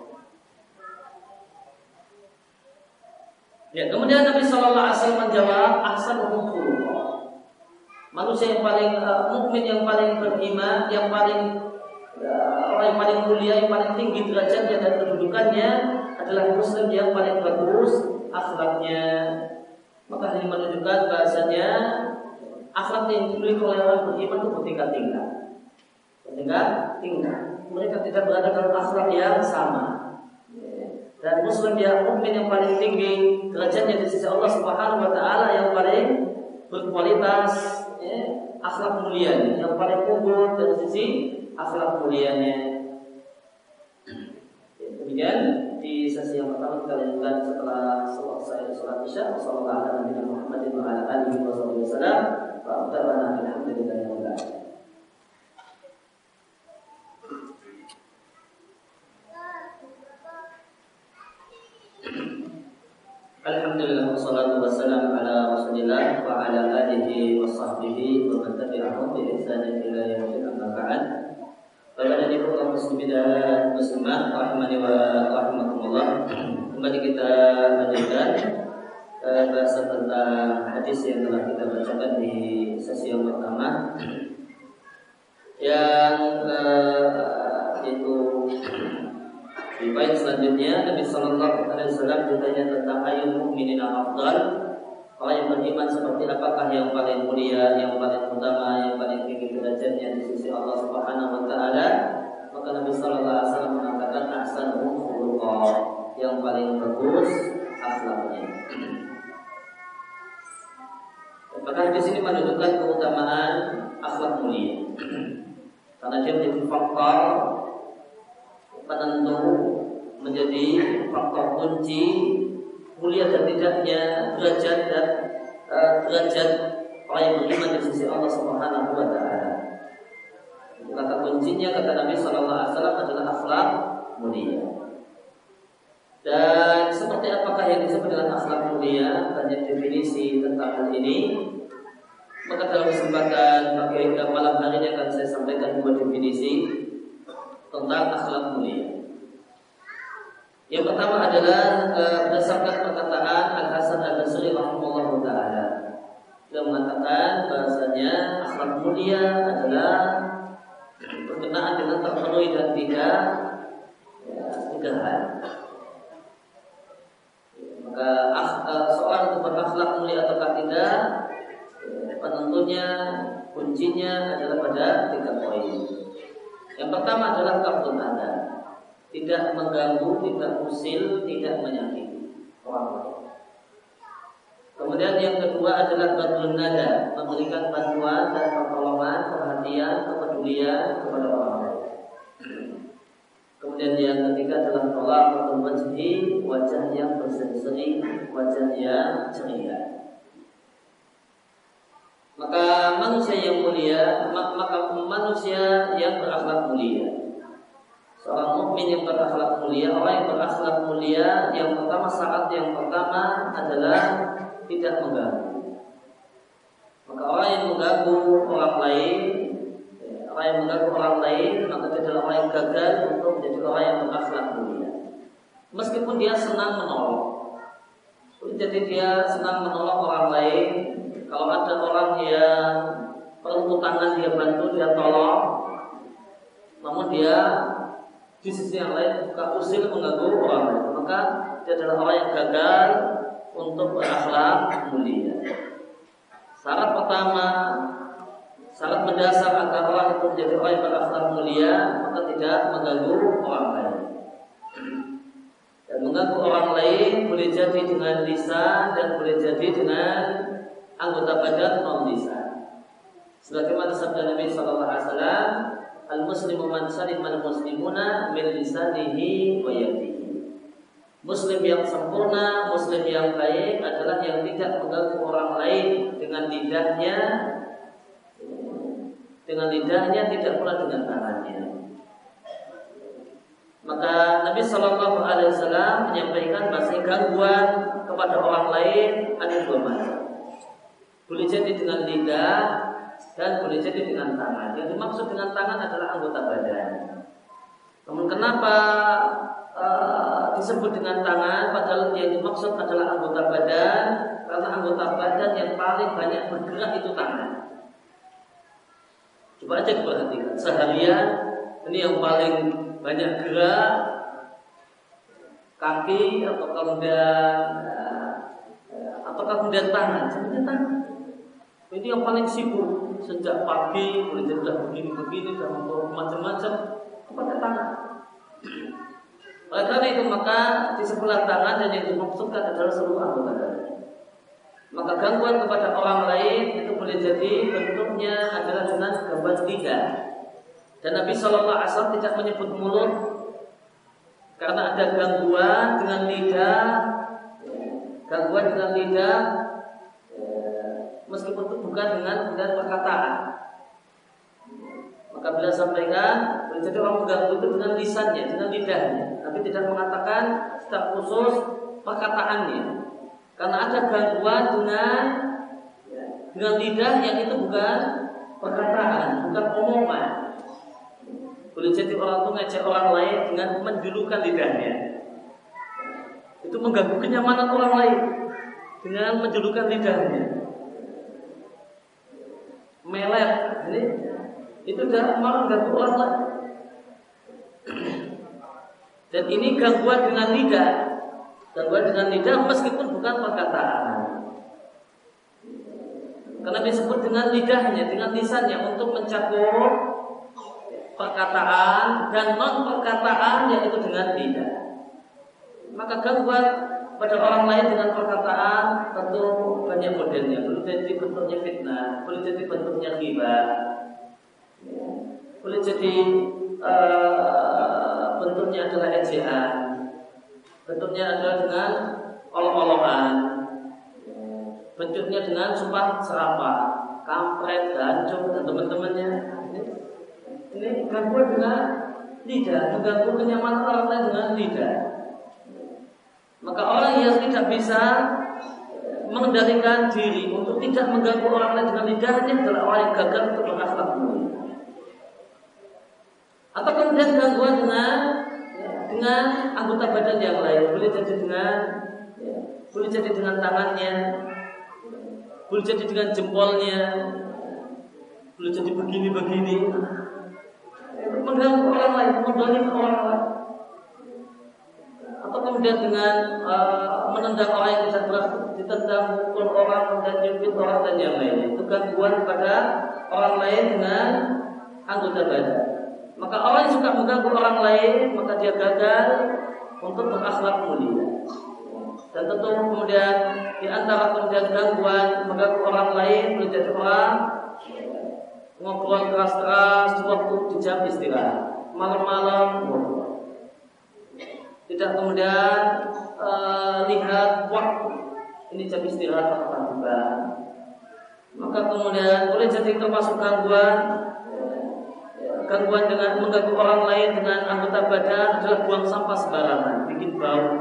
Ya, kemudian Nabi sallallahu alaihi wasallam menjawab, ahsanuhum khuluqan. Manusia yang paling mukmin, yang paling beriman, yang paling orang yang paling mulia, yang paling tinggi derajatnya dan kedudukannya adalah muslim yang paling bagus akhlaknya, maka ini menunjukkan bahasanya akhlak yang dimiliki oleh orang beriman itu bertingkat-tingkat. Bertingkat-tingkat. Mereka tidak berada dalam akhlak yang sama. Dan Muslim yang mukmin yang paling tinggi derajatnya di sisi Allah Subhanahu wa taala, yang paling berkualitas, akhlak mulia, yang paling unggul dari sisi akhlak mulianya. Demikian di sesi yang pertama kita lanjutkan setelah selesai sholat Isya. Wassallallahu ala Muhammadin wa ala alihi wasallam. Wa ta'ala alhamdulillahi rabbil alamin. Alhamdulillah wassalatu wassalamu ala Rasulillah wa ala alihi wa sahbihi wa man tabi'ahum bi ihsanin ila yaumil ba'd. Bapak dan Ibu kaum muslimin dan muslimat rahimani wa rahimakumullah. Kembali kita lanjutkan bahasan tentang hadis yang telah kita bacakan di sesi yang pertama, yang yaitu di poin selanjutnya Nabi Sallallahu Alaihi Wasallam ditanya tentang ayyul mu'minina afdal, orang yang beriman seperti apakah yang paling mulia, yang paling utama, yang paling tinggi derajatnya di sisi Allah Subhanahu Wa Taala. Maka Nabi Sallallahu Alaihi Wasallam mengatakan ahsanuhum khuluqa, yang paling bagus akhlaknya. Maka di sini menunjukkan keutamaan akhlak mulia, karena dia menjadi faktor penentu, menjadi faktor kunci mulia dan tidaknya derajat orang yang beriman di sisi Allah Subhanahu wa taala. Kata kuncinya, kata Nabi sallallahu alaihi wasallam, adalah akhlak mulia. Dan seperti apakah yang disebut dengan akhlak mulia, banyak definisi tentang hal ini. Maka dalam kesempatan pagi malam hari ini akan saya sampaikan dua definisi tentang akhlak mulia. Yang pertama adalah berdasarkan perkataan Al-Hasan Al-Basri rahimahullah ta'ala. Dia mengatakan bahasanya akhlak mulia adalah berkenaan dengan terpenuhi dan tiga hal. Maka soal itu berakhlak mulia atau tidak, penentunya, kuncinya adalah pada tiga poin. Yang pertama adalah kaful adha, tidak mengganggu, tidak usil, tidak menyakiti orang lain. Kemudian yang kedua adalah badrun nada, memberikan bantuan dan pertolongan, perhatian, kepedulian kepada orang lain. Kemudian yang ketiga adalah tolak wajhi, wajah yang berseri-seri, wajah yang ceria. Maka manusia yang mulia, maka manusia yang berakhlak mulia, seorang mukmin yang berakhlak mulia, orang yang berakhlak mulia, yang pertama, syarat yang pertama adalah tidak mengganggu. Maka orang yang mengganggu orang lain, maka dia adalah orang yang gagal untuk menjadi orang yang berakhlak mulia. Meskipun dia senang menolong, jadi dia senang menolong orang lain. Kalau ada orang yang perlu tangan, dia bantu, dia tolong. Namun dia di sisi yang lain buka usil mengganggu orang lain, maka dia adalah orang yang gagal untuk berakhlak mulia. Syarat pertama, syarat mendasar agar orang itu menjadi orang yang berakhlak mulia, maka tidak mengganggu orang lain. Dan mengganggu orang lain boleh jadi dengan lisan dan boleh jadi dengan anggota badan non lisan. Sebagaimana sabda Nabi sallallahu alaihi wasallam, al-muslimu man salima al-muslimuna min lisanihi wa yadihi. Muslim yang sempurna, muslim yang baik adalah yang tidak mengganggu orang lain dengan lidahnya, tidak pula dengan tangannya. Maka Nabi sallallahu alaihi wasallam menyampaikan bahwa gangguan kepada orang lain ada dua macam. Boleh jadi dengan lidah dan boleh jadi dengan tangan. Yang dimaksud dengan tangan adalah anggota badan. Namun kenapa disebut dengan tangan padahal yang dimaksud adalah anggota badan? Karena anggota badan yang paling banyak bergerak itu tangan. Coba aja perhatikan, seharian ini yang paling banyak gerak kaki atau kemudian ataukah kemudian tangan? Sebenarnya tangan. Ini yang paling sibuk sejak pagi, boleh jadi sudah begini-begini dan untuk macam-macam kepada tangan. Oleh karena itu maka di sebelah tangan dan yang dimaksudkan adalah seluruh anggota badan. Maka gangguan kepada orang lain itu boleh jadi bentuknya adalah dengan gangguan lidah. Dan Nabi SAW tidak menyebut mulut karena ada gangguan dengan lidah. Gangguan dengan lidah meskipun itu bukan dengan perkataan. Maka bila sampaikan boleh jadi orang mengganggu itu dengan lisannya, dengan lidahnya, tapi tidak mengatakan secara khusus perkataannya. Karena ada gangguan dengan lidah yang itu bukan perkataan, bukan omongan. Boleh jadi orang itu ngejek orang lain dengan menjulurkan lidahnya. Itu mengganggu kenyamanan orang lain dengan menjulurkan lidahnya. Melet, ini itu sudah mengganggu orang lain. Dan ini gangguan dengan lidah. Gangguan dengan lidah meskipun bukan perkataan. Karena disebut dengan lidahnya, dengan lisannya untuk mencakup perkataan dan non perkataan yaitu dengan lidah. Maka gangguan pada orang lain dengan perkataan tentu banyak modelnya. Boleh jadi bentuknya fitnah, boleh jadi bentuknya ghibah, boleh jadi bentuknya adalah ejaan, bentuknya adalah dengan olok-olokan, bentuknya dengan sumpah serapah, kampret, hancur dan teman-temannya. Ini gangguan dengan lidah, mengganggu kenyamanan orang lain dengan lidah. Maka orang yang tidak bisa mengendalikan diri untuk tidak mengganggu orang lain dengan lidahnya adalah orang yang gagal untuk berakhlak mulia. Atau kemudian gangguan dengan anggota badan yang lain, boleh jadi dengan tangannya, boleh jadi dengan jempolnya, boleh jadi begini-begini, mengganggu orang lain, mendolim orang lain. Atau kemudian dengan menendang orang yang tidak berat, ditendang, mukul orang, kemudian nyubit orang dan yang lain. Itu gangguan kepada orang lain dengan anggota badan. Maka orang yang suka mengganggu orang lain, maka dia gagal untuk berakhlak mulia. Dan tentu kemudian di antara kemudian gangguan mengganggu orang lain, menjadi orang ngobrol keras-keras di waktu di jam istirahat, malam-malam ngobrol. Tidak kemudian lihat waktu ini jam istirahat atau bukan. Maka kemudian boleh jadi termasuk gangguan dengan mengganggu orang lain dengan anggota badan adalah buang sampah sembarangan, bikin bau.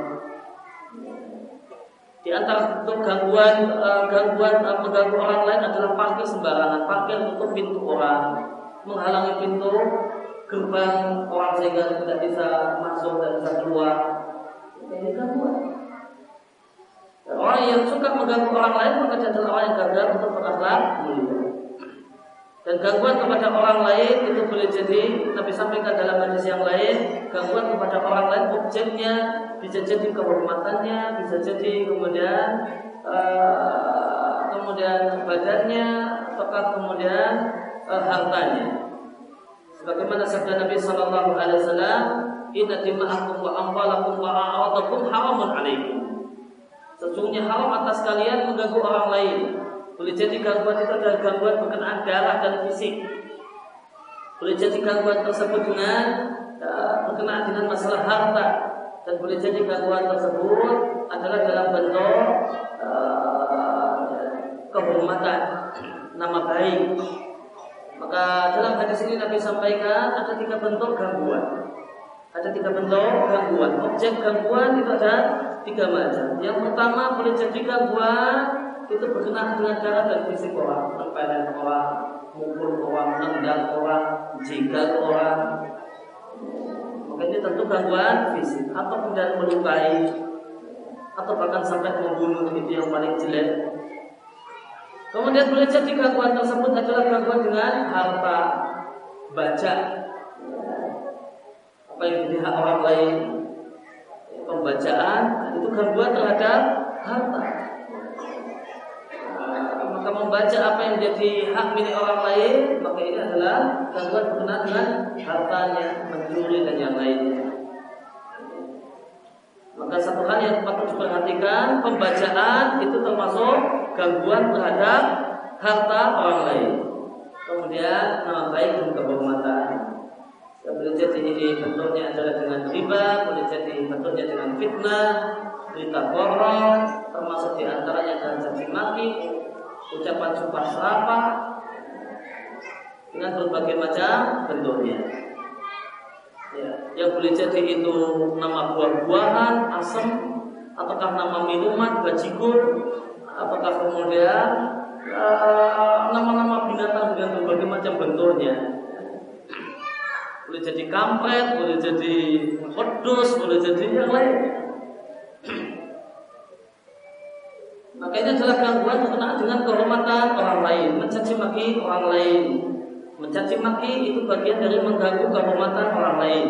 Di antara bentuk gangguan mengganggu orang lain adalah parkir sembarangan, parkir tutup pintu orang, menghalangi pintu gerbang orang sehingga tidak bisa masuk dan bisa keluar. Ini gangguan. Dan orang yang suka mengganggu orang lain maka dia adalah orang yang gagal untuk berakhlak mulia. Dan gangguan kepada orang lain itu boleh jadi, Nabi sampaikan dalam hadis yang lain, gangguan kepada orang lain objeknya bisa jadi kehormatannya, bisa jadi kemudian badannya, ataukah kemudian hartanya. Sebagaimana sabda Nabi sallallahu alaihi wasallam, "Inna dima'akum wa amwalakum wa a'radakum haramun 'alaikum." Sesungguhnya haram atas kalian mengganggu orang lain. Boleh jadi gangguan itu adalah gangguan berkenaan darah dan fisik. Boleh jadi gangguan tersebut berkenaan dengan masalah harta, dan boleh jadi gangguan tersebut adalah dalam bentuk kehormatan, nama baik. Maka dalam hadis ini Nabi sampaikan ada 3 bentuk gangguan. Ada 3 bentuk gangguan. Objek gangguan itu ada 3 macam. Yang pertama boleh jadi gangguan itu berkenaan dengan darah dan fisik orang, menelan orang, mukul orang, menendang orang, jegal orang. Maka ini tentu gangguan fisik, atau kemudian melukai, atau bahkan sampai membunuh, itu yang paling jelek. Kemudian boleh jadi gangguan tersebut adalah gangguan dengan harta, baca, apa yang jadi hak orang lain, pembacaan, itu gangguan terhadap harta. maka membaca apa yang menjadi hak milik orang lain, maka ini adalah gangguan berkenaan dengan hartanya, mencuri dan yang lainnya. Maka satu hal yang patut diperhatikan, pembacaan itu termasuk gangguan terhadap harta orang lain. Kemudian nama baik dan kehormatan. Boleh jadi ini bentuknya adalah dengan riba, boleh jadi bentuknya dengan fitnah, berita bohong, termasuk diantaranya dengan caci maki, ucapan sumpah serapah, dengan berbagai macam bentuknya. Ya, yang boleh jadi itu nama buah-buahan, asam, ataukah nama minuman, bajigur, ataukah kemudian nama-nama binatang dengan berbagai macam bentuknya. Boleh jadi kampret, boleh jadi pedus, boleh jadi yang lain. Maka ini adalah gangguan berkenaan dengan kehormatan orang lain, mencaci maki orang lain. Mencaci maki itu bagian dari mengganggu kehormatan orang lain.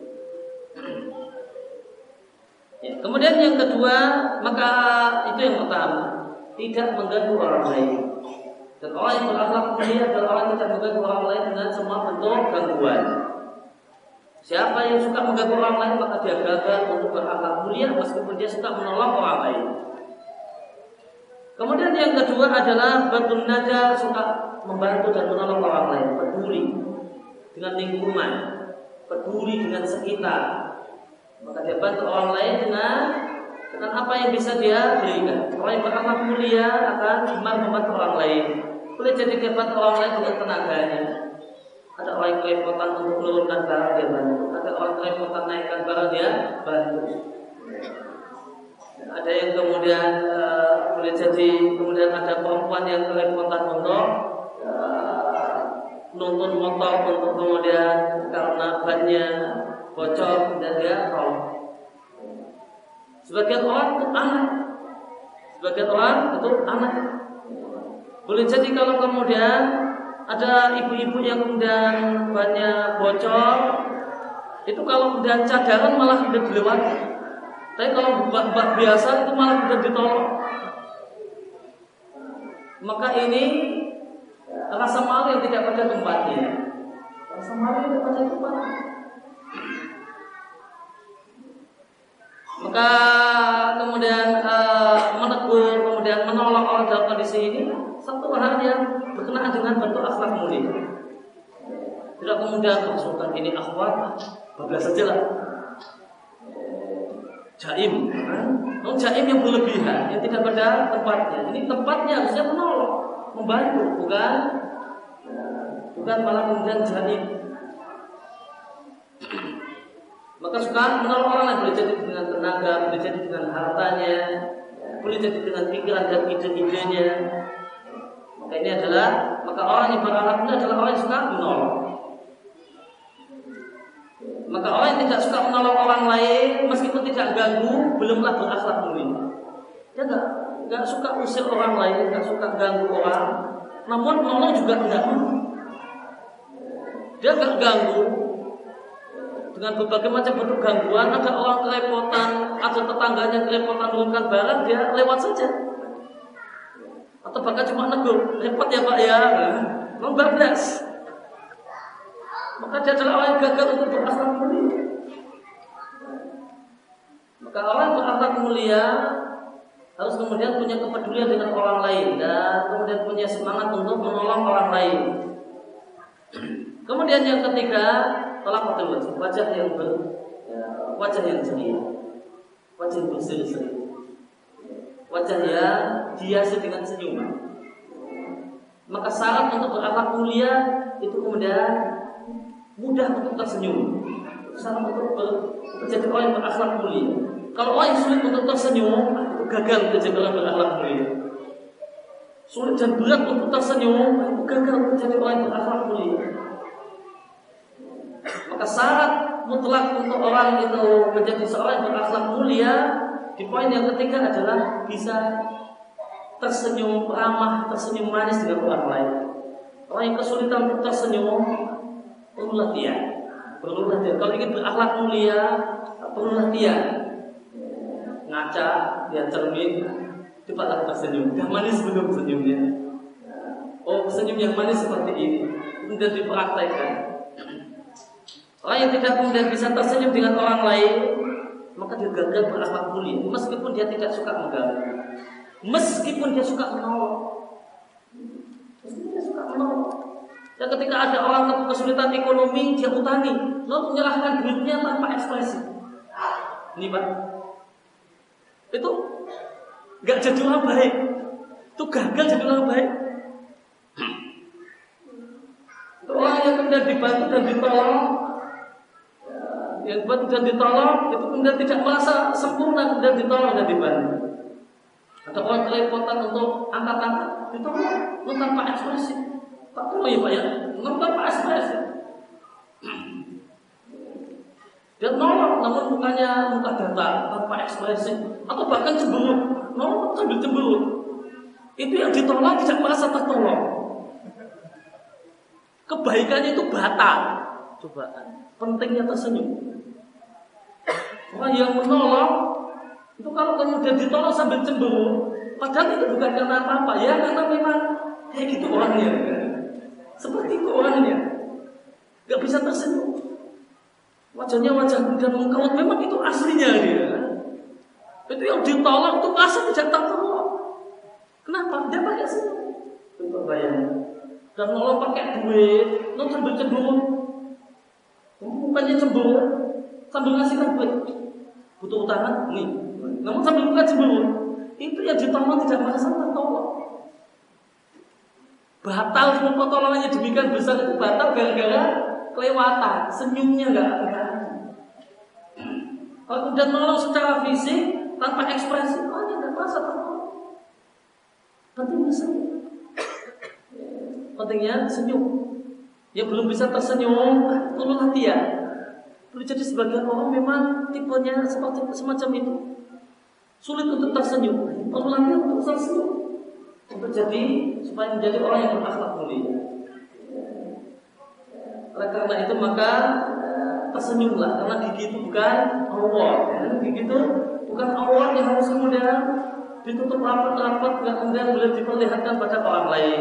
Ya, kemudian yang kedua, maka itu yang pertama, tidak mengganggu orang lain. Dan orang yang berakhlak mulia adalah orang yang tidak mengganggu orang lain dengan semua bentuk gangguan. Siapa yang suka mengganggu orang lain, maka dia gagal untuk berakhlak mulia meskipun dia suka menolong orang lain. Kemudian yang kedua adalah bantu nada, suka membantu dan menolong orang lain, peduli dengan lingkungan, peduli dengan sekitar. Maka dia bantu orang lain dengan apa yang bisa dia berikan. Orang yang berakhlak mulia akan gemar membantu orang lain. Boleh jadi dia bantu orang lain dengan tenaganya. Ada orang yang kerepotan untuk menurunkan barang, dia bantu. Ada orang kerepotan naikkan barang, dia bantu. Ada yang kemudian boleh jadi kemudian ada perempuan yang kerepotan untuk nuntun motor untuk kemudian karena bannya bocor dan dia tolong. Sebagian orang itu anak, sebagian orang itu anak. Boleh jadi kalau kemudian ada ibu-ibu yang kemudian bannya bocor, itu kalau kemudian cadangan malah udah dilewati. Tapi kalau mbak biasa itu malah udah ditolong. Maka ini rasa malu yang tidak pada tempatnya. Rasa malu yang tidak pada tempatnya. Maka kemudian menegur, kemudian menolong orang dalam kondisi ini satu hal yang berkenaan dengan bentuk akhlak mulia. Tidak kemudian maksudkan ini akhwat, bablas saja lah. Jaim, jaim yang berlebihan, yang tidak pada tempatnya. Ini tempatnya harusnya menolong, membantu, bukan malah kemudian jaim. Maka suka menolong orang lain, boleh jadi dengan tenaga, boleh jadi dengan hartanya, boleh jadi dengan pikiran dan ide-idenya. Maka ini adalah, maka orang yang berakhlak mulia adalah orang yang suka menolong. Maka orang yang tidak suka menolong orang lain, meskipun tidak ganggu, belumlah berakhlak mulia. Dia nggak suka usir orang lain, nggak suka ganggu orang, namun menolong juga tidak mau. Dia nggak ganggu dengan berbagai macam bentuk gangguan. Ada orang kerepotan, ada tetangganya kerepotan turunkan barang, dia lewat saja. Atau bahkan cuma negur, repot ya pak ya, membablas. Maka dia adalah orang yang gagal untuk berakhlak mulia. Maka orang yang berakhlak mulia harus kemudian punya kepedulian dengan orang lain dan kemudian punya semangat untuk menolong orang lain. Kemudian yang ketiga, talaqatul wajh, wajah yang ceria, wajah yang berseri-seri, wajah yang dihiasi dengan senyuman. Maka syarat untuk berakhlak mulia itu kemudian mudah untuk tersenyum. Syarat untuk menjadi orang yang berakhlak mulia. Kalau orang yang sulit untuk tersenyum, gagal menjadi orang yang berakhlak mulia. Sulit dan berat untuk tersenyum, gagal menjadi orang yang berakhlak mulia. Maka syarat mutlak untuk orang itu menjadi seorang yang berakhlak mulia di poin yang ketiga adalah bisa tersenyum ramah, tersenyum manis dengan orang lain. Orang yang kesulitan untuk tersenyum, perlu latihan. Kalau ingin berakhlak mulia, perlu latihan. Ngaca, lihat cermin, cepatlah tersenyum. Dah manis belum senyumnya. Oh, senyum yang manis seperti ini, kemudian dipraktekkan. Orang yang tidak kemudian bisa tersenyum dengan orang lain, maka dia gagal berakhlak mulia. Meskipun dia tidak suka mengganggu, meskipun dia suka menolong, Dan ketika ada orang kesulitan ekonomi, dia utangi, lalu menyerahkan duitnya tanpa ekspresi. Ini Pak, itu gak jadi orang baik, itu gagal jadi orang baik. Orang yang kemudian dibantu dan ditolong, yang dibantu dan ditolong, itu kemudian tidak merasa sempurna, kemudian ditolong dan dibantu. Ada orang kerepotan untuk angkat-angkat, ditolong tanpa ekspresi. Tak tahu ya Pak ya, tanpa ekspresi. Dia nolong, namun mukanya muka datar, tanpa ekspresi, atau bahkan cemberut, nolong sambil cemberut. Itu yang ditolong tidak merasa tertolong. Kebaikannya itu batal. Cobaan. Pentingnya tersenyum. Orang yang menolong itu kalau kemudian ditolong sambil cemberut, padahal itu bukan karena apa-apa, ya karena memang kayak gitu orangnya. Seperti itu orangnya. Gak bisa tersenyum. Wajahnya wajah dan mengkerut, memang itu aslinya dia. Itu yang ditolong itu merasa tidak tertolong. Kenapa? Dia pakai senyum. Untuk bayang. Dan nolong pakai duit, nolong sambil cemberut, mukanya cemberut, sambil ngasihkan duit. Butuh utangan, nih. Namun sambil muka cemberut, itu yang ditolong tidak merasa tertolong. Batal semua pertolongannya demikian besar itu batal gara-gara kelewatan, senyumnya enggak ada. Kalau kemudian nolong secara fisik tanpa ekspresi, dia enggak merasa tertolong. Pentingnya senyum. Pentingnya senyum. Yang belum bisa tersenyum, perlu latihan. Perlu jadi sebagian orang memang tipenya seperti semacam itu. Sulit untuk tersenyum. Perlu latihan untuk tersenyum. Untuk jadi supaya menjadi orang yang berakhlak mulia. Oleh karena itu maka tersenyumlah, karena gigi itu bukan awal. Gigi itu bukan awal yang harus kemudian ditutup rapat-rapat, kemudian boleh diperlihatkan pada orang lain.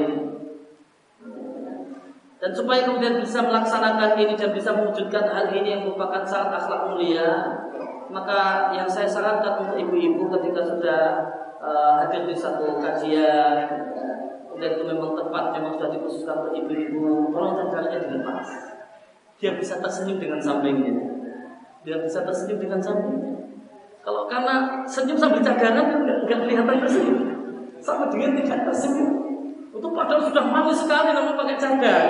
Dan supaya kemudian bisa melaksanakan ini dan bisa mewujudkan hal ini yang merupakan syarat akhlak mulia, maka yang saya sarankan untuk ibu-ibu ketika sudah hadir di satu kajian, dan itu memang tepat, memang sudah dikhususkan untuk ibu-ibu, tolong cadarnya dilepas. Dia bisa tersenyum dengan sampingnya. Dia bisa tersenyum dengan sampingnya. Kalau karena senyum sambil cadaran nggak kelihatan tersenyum, sama dengan tidak tersenyum. Itu padahal sudah manis sekali namun pakai cadar.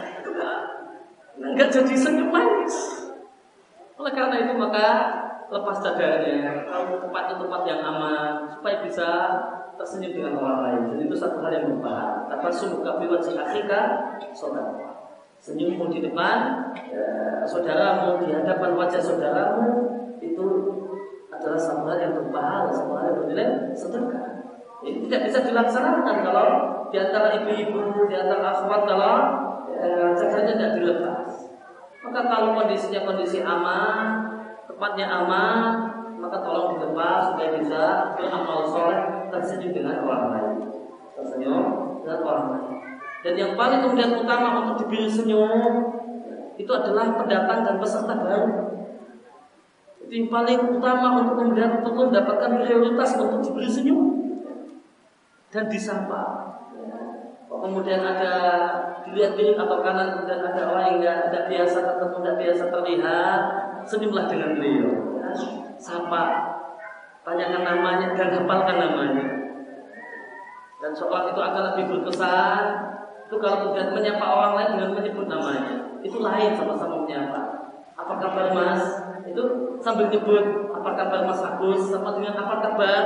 Enggak jadi senyum manis. Oleh karena itu maka lepas cadarnya, tempat yang aman supaya bisa tersenyum dengan orang lain. Dan itu satu hal yang berbahaya. Tabassum fi wajhi akhika saudara. Senyummu di depan saudaramu, di hadapan wajah saudaramu, itu adalah satu hal yang berbahaya, satu hal yang bernilai sedekah. Ini tidak bisa dilaksanakan kalau di antara ibu-ibu, di antara akhwat kalau cadarnya tidak dilepas. Maka kalau kondisinya kondisi aman, tempatnya aman, maka tolong dilepas supaya bisa beramal soleh, tersenyum dengan orang lain. Tersenyum dengan orang lain. Dan yang paling kemudian utama untuk diberi senyum itu adalah pendatang dan peserta baru. Itu yang paling utama untuk kemudian untuk mendapatkan prioritas untuk diberi senyum dan disapa. Kemudian ada dilihat kiri atau kanan, kemudian ada orang yang tidak biasa ketemu, tidak biasa terlihat, senyumlah dengan beliau. Sapa, tanyakan namanya dan hafalkan namanya. Dan seorang itu akan lebih berkesan itu kalau kemudian menyapa orang lain dengan menyebut namanya. Itu lain sama-sama menyapa. Apa kabar Mas? Itu sambil nyebut apa kabar Mas Agus, sama dengan apa kabar?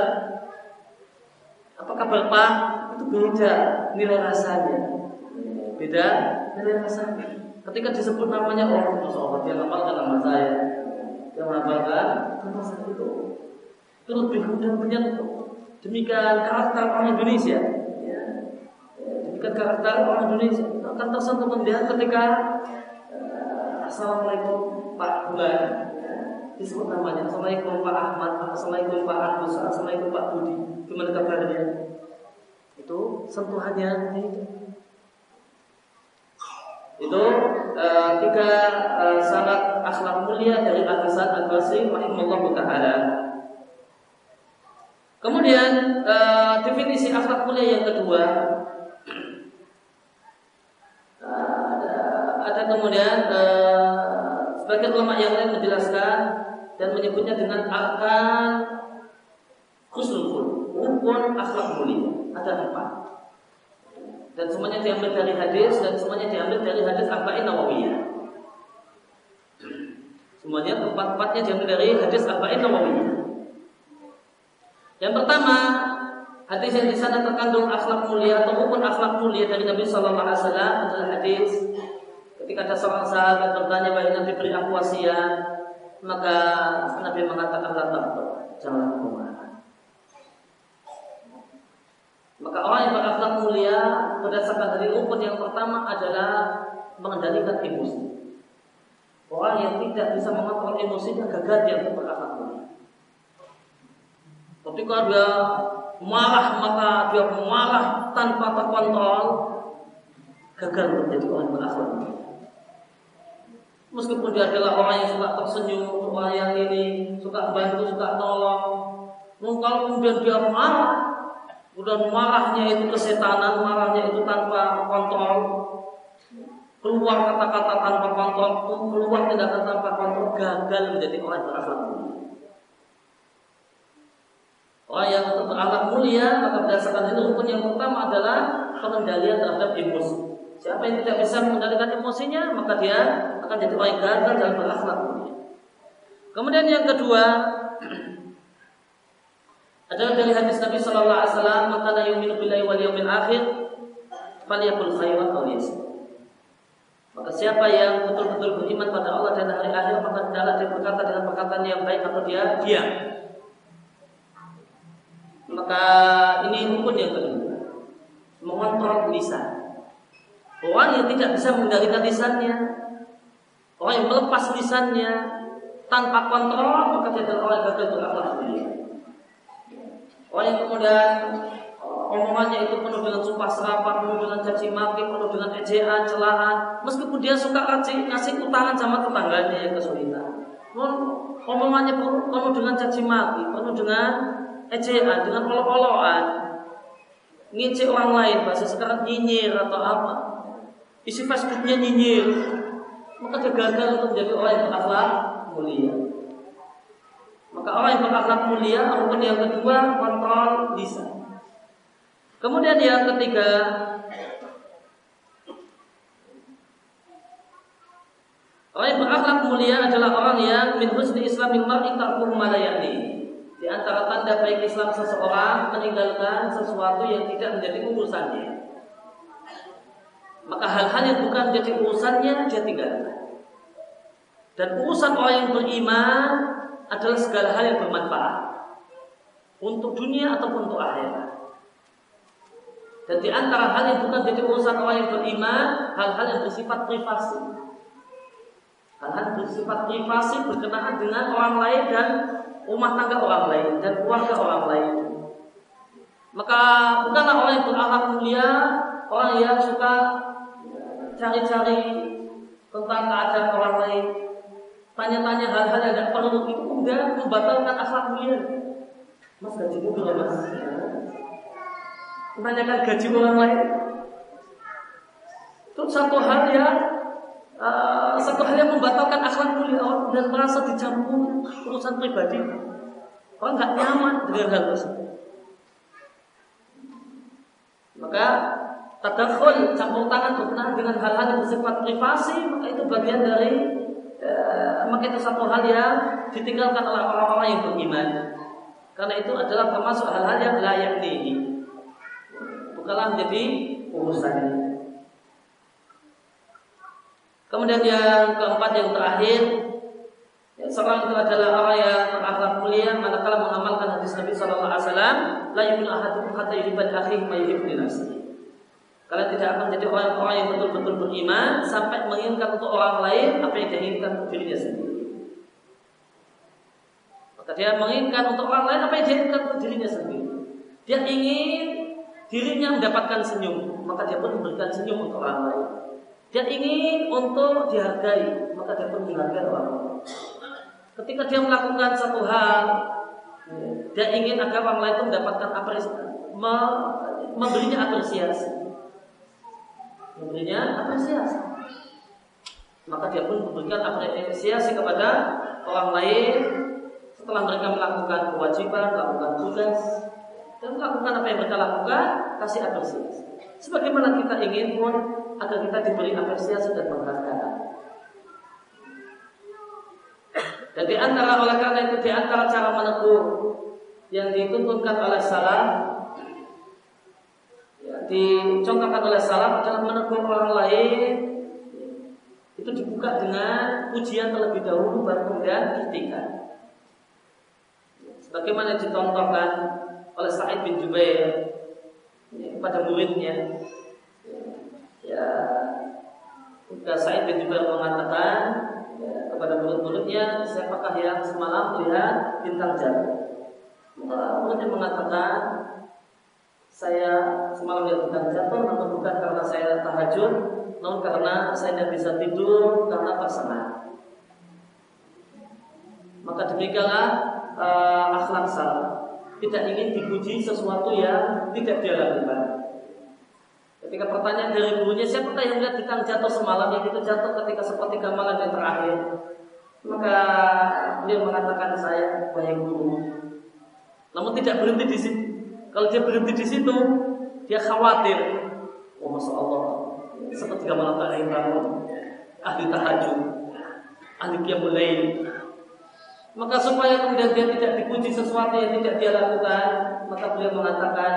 Apa kabar Pak? Itu beda nilai rasanya. Beda nilai rasanya. Ketika disebut namanya, oh Masya Allah, dia hafalkan nama saya, dia menghafalkan nama saya itu lebih mudah menyentuh. Demikian karakter orang Indonesia. Demikian karakter orang Indonesia akan tersentuh kemudian ketika Assalamualaikum Pak Bulan, disebut namanya. Assalamualaikum Pak Ahmad, Assalamualaikum Pak Agus, Assalamualaikum Pak Budi. Gimana kabarnya? Itu sentuhannya itu. Itu tiga syarat akhlak mulia dari Al-Hasan Al-Basri rahimahullahu taala. Kemudian definisi akhlak mulia yang kedua, ada kemudian sebagian ulama yang lain menjelaskan dan menyebutnya dengan arkan husnul khuluq, rukun akhlak mulia. Ada 4. Dan semuanya diambil dari hadis, dan semuanya diambil dari hadis Arba'in Nawawiyah. Semuanya 4-4-nya diambil dari hadis Arba'in Nawawiyah. Yang pertama, hadis yang di sana terkandung akhlak mulia atau rukun akhlak mulia dari Nabi Sallallahu Alaihi Wasallam adalah hadis ketika ada seorang sahabat bertanya bahwa Nabi beri aku wasiat, maka Nabi mengatakan la taqtur, jangan marah. Maka orang yang berakhlak mulia berdasarkan dari rukun yang pertama adalah mengendalikan emosi. Orang yang tidak bisa mengontrol emosinya gagal dia untuk berakhlak mulia. Ketika dia marah, maka dia marah tanpa terkontrol, gagal menjadi orang berakhlak mulia. Meskipun dia adalah orang yang suka tersenyum, orang yang ini suka bantu, suka tolong, kalau kemudian dia marah, udah marahnya itu kesetanan, marahnya itu tanpa kontrol, keluar kata-kata tanpa kontrol, keluar tindakan tanpa kontrol, gagal menjadi orang berakhlak mulia. Orang yang berakhlak mulia maka berdasarkan itu rukun yang pertama adalah pengendalian terhadap emosi. Siapa yang tidak bisa mengendalikan emosinya, maka dia akan jadi orang yang gagal dalam berakhlak mulia. Kemudian yang kedua adalah dari hadis Nabi Sallallahu Alaihi Wasallam, maka la yu'minu billahi wal yawmil akhir falyaqul khairan aw liyasmut. Maka siapa yang betul-betul beriman pada Allah dan hari akhir, maka hendaklah dia berkata dengan perkataan yang baik atau dia diam. Maka ini rukun yang kedua, mengontrol lisan. Orang yang tidak bisa mengendalikan lisannya, orang yang melepas lisannya tanpa kontrol, maka dia adalah orang yang gagal berakhlak mulia. Orang yang kemudian omongannya itu penuh dengan sumpah serapah, penuh dengan caci maki, penuh dengan ejaan, celahan, meskipun dia suka ngasih utangan sama tetangganya yang kesulitan. Omongannya penuh dengan caci maki, penuh dengan ejaan, dengan olok-olokan, ngicik orang lain, bahasa sekarang nyinyir atau apa, isi Facebooknya nyinyir, maka dia gagal untuk menjadi orang yang berakhlak mulia. Maka orang yang berakhlak mulia, rukun yang kedua, kontrol lisan. Kemudian yang ketiga, orang yang berakhlak mulia adalah orang yang min husni islamil mar'i tarkuhu ma la ya'ni. Di antara tanda baik Islam seseorang meninggalkan sesuatu yang tidak menjadi urusannya. Maka hal-hal yang bukan menjadi urusannya dia tinggalkan. Dan urusan orang yang beriman adalah segala hal yang bermanfaat untuk dunia ataupun untuk akhirat. Dan di antara hal yang bukan jadi urusan orang yang beriman, hal-hal yang bersifat privasi. Hal-hal bersifat privasi berkenaan dengan orang lain dan rumah tangga orang lain dan keluarga orang lain. Maka bukanlah orang yang berakhlak mulia orang yang suka cari-cari tentang keadaan orang lain, tanya-tanya hal-hal yang tidak perlu, itu udah membatalkan akhlak mulia. Mas gajimu berapa mas? Menanyakan gaji orang lain itu satu hal yang membatalkan akhlak mulia. Orang dan merasa dicampur urusan pribadi, orang nggak nyaman dengan hal tersebut. Maka tadakhul, campur tangan berkenaan dengan hal-hal yang bersifat privasi, maka itu bagian dari maka itu satu hal yang ditinggalkan oleh orang-orang yang beriman. Karena itu adalah termasuk hal-hal yang layak dihi, bukanlah menjadi urusannya. Kemudian yang keempat, yang terakhir, seorang itu adalah orang yang berakhlak mulia manakala mengamalkan hadis Nabi Sallallahu Alaihi Wasallam, la yu'minu ahadukum hatta yuhibba li akhihi ma yuhibbu li nafsihi. Kalian tidak akan menjadi orang-orang yang betul-betul beriman sampai menginginkan untuk orang lain apa yang dia inginkan untuk dirinya sendiri. Maka dia menginginkan untuk orang lain apa yang dia inginkan untuk dirinya sendiri. Dia ingin dirinya mendapatkan senyum, maka dia pun memberikan senyum untuk orang lain. Dia ingin untuk dihargai, maka dia pun menghargai orang lain. Ketika dia melakukan satu hal, dia ingin agar orang lain itu mendapatkan apresiasi, memberinya apresiasi. Maka dia pun memberikan apresiasi kepada orang lain setelah mereka melakukan kewajiban, melakukan tugas, dan melakukan apa yang mereka lakukan, kasih apresiasi. Sebagaimana kita ingin pun agar kita diberi apresiasi dan penghargaan. Dan di antara oleh karena itu di antara cara menegur yang dituntunkan oleh salaf, dicontohkan oleh salaf adalah menegur orang lain itu dibuka dengan pujian terlebih dahulu baru kemudian kritikan. Sebagaimana dicontohkan oleh Sa'id bin Jubair kepada muridnya. Ketika Sa'id bin Jubair mengatakan kepada murid-muridnya, siapakah yang semalam melihat bintang jatuh? Muridnya mengatakan, saya semalam melihat bintang jatuh, namun bukan karena saya tahajud, namun karena saya tidak bisa tidur karena tersengat. Maka demikianlah akhlak salaf, tidak ingin dipuji sesuatu yang tidak dia lakukan. Ketika pertanyaan dari gurunya, siapakah yang melihat bintang jatuh semalam, yang itu jatuh ketika sepertiga malam yang terakhir? Maka beliau mengatakan, saya wahai guru. Namun tidak berhenti di situ. Kalau dia berhenti di situ, dia khawatir. Oh, masya Allah, sepertiga malam terakhir bangun, ahli tahajud, ahli qiyamul lail. Maka supaya kemudian dia tidak dipuji sesuatu yang tidak dia lakukan, maka beliau mengatakan,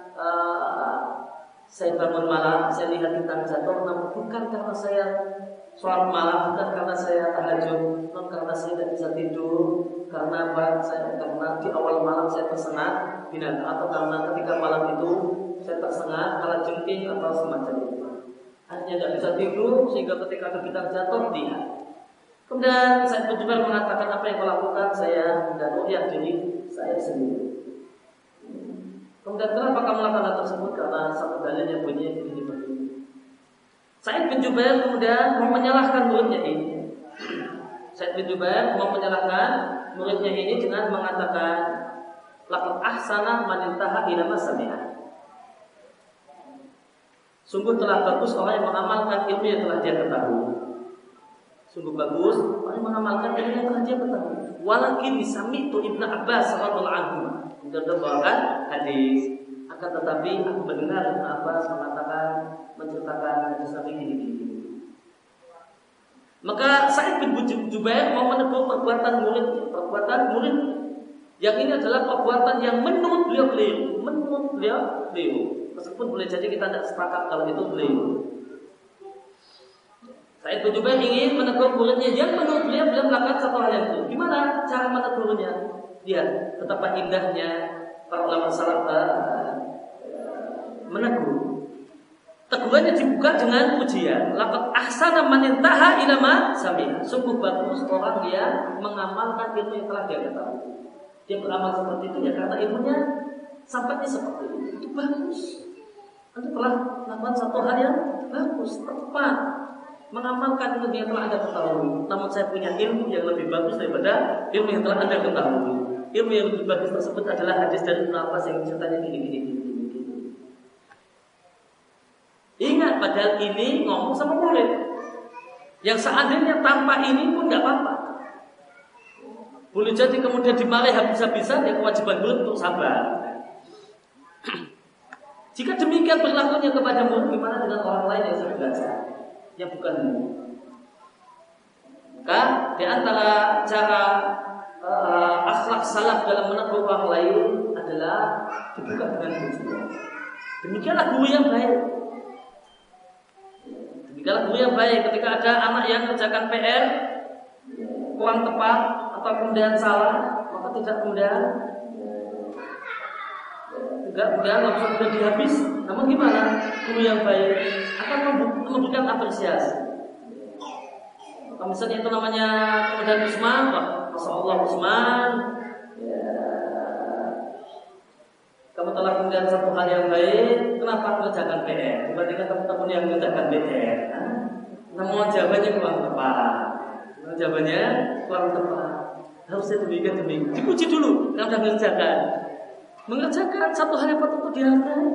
saya bangun malam, saya lihat bintang jatuh, namun bukan karena saya sholat malam, bukan karena saya tahajud, namun karena saya tidak bisa tidur, karena di awal malam saya tersengat binatang, atau karena ketika malam itu saya tersengat karena jengking atau semacam itu. Akhirnya tidak bisa tidur sehingga ketika ada bintang jatuh lihat. Kemudian saya Jubair mengatakan, apa yang kau lakukan? Saya dan ru'yah diri saya sendiri. Kemudian kenapa kamu melakukan hal tersebut? Karena satu dalil yang bunyinya begini. Sa'id bin Jubair kemudian mau menyalahkan muridnya ini. Sa'id bin Jubair mau menyalahkan muridnya ini dengan mengatakan, laqad ahsana man intaha ila ma sami'a. Sungguh telah bagus orang yang mengamalkan ilmu yang telah dia ketahui. Sungguh bagus orang yang mengamalkan ilmu yang telah dia ketahui. Walakin sami'tu Ibnu Abbas radhiyallahu anhu membawakan hadis, akan tetapi aku mendengar Ibnu Abbas menceritakan hadis Nabi ini. Maka Sa'id bin Jubair mau menegur perbuatan murid. Yang ini adalah perbuatan yang menurut beliau keliru. Meskipun boleh jadi kita tidak sepakat kalau itu keliru. Sa'id bin Jubair ingin menegur muridnya yang menurut beliau melakukan satu hal yang keliru. Gimana cara menegurnya? Lihat betapa indahnya para ulama salaf menegur. Tegurannya dibuka dengan pujian. Laqad ahsana man intaha ila ma sami'a. Sungguh bagus orang yang mengamalkan ilmu yang telah dia ketahui. Dia beramal seperti itu ya karena ilmunya sampainya seperti itu. Itu bagus. Anda telah melakukan satu hal yang bagus, tepat. Mengamalkan ilmu yang telah Anda ketahui. Namun saya punya ilmu yang lebih bagus daripada ilmu yang telah Anda ketahui. Ilmu yang lebih bagus tersebut adalah hadis dari Ibnu Abbas yang ceritanya gini. Ingat, padahal ini ngomong sama murid yang seandainya tanpa ini pun nggak apa-apa. Boleh jadi kemudian dimarahi habis-habisan, ya kewajiban murid untuk sabar. Jika demikian berlakunya kepada murid, gimana dengan orang lain yang sedang belajar, yang bukan murid? Maka di antara cara akhlak salaf dalam menegur orang lain adalah dibuka dengan pujian. Demikianlah guru yang baik. Demikianlah guru yang baik. Ketika ada anak yang mengerjakan PR kurang tepat atau kemudian salah, maka tidak kemudian langsung sudah dihabis. Namun gimana? Guru yang baik akan memberikan apresiasi. Kalau misalnya itu namanya kemudian Usman, Masya Allah Usman, kamu telah mengerjakan satu hal yang baik. Kenapa mengerjakan PR dibandingkan teman-teman yang mengerjakan PR? Namun jawabannya kurang tepat. Jawabannya kurang tepat. Harusnya demikian. Dipuji dulu karena mengerjakan. Mengerjakan satu hal yang patut dihargai.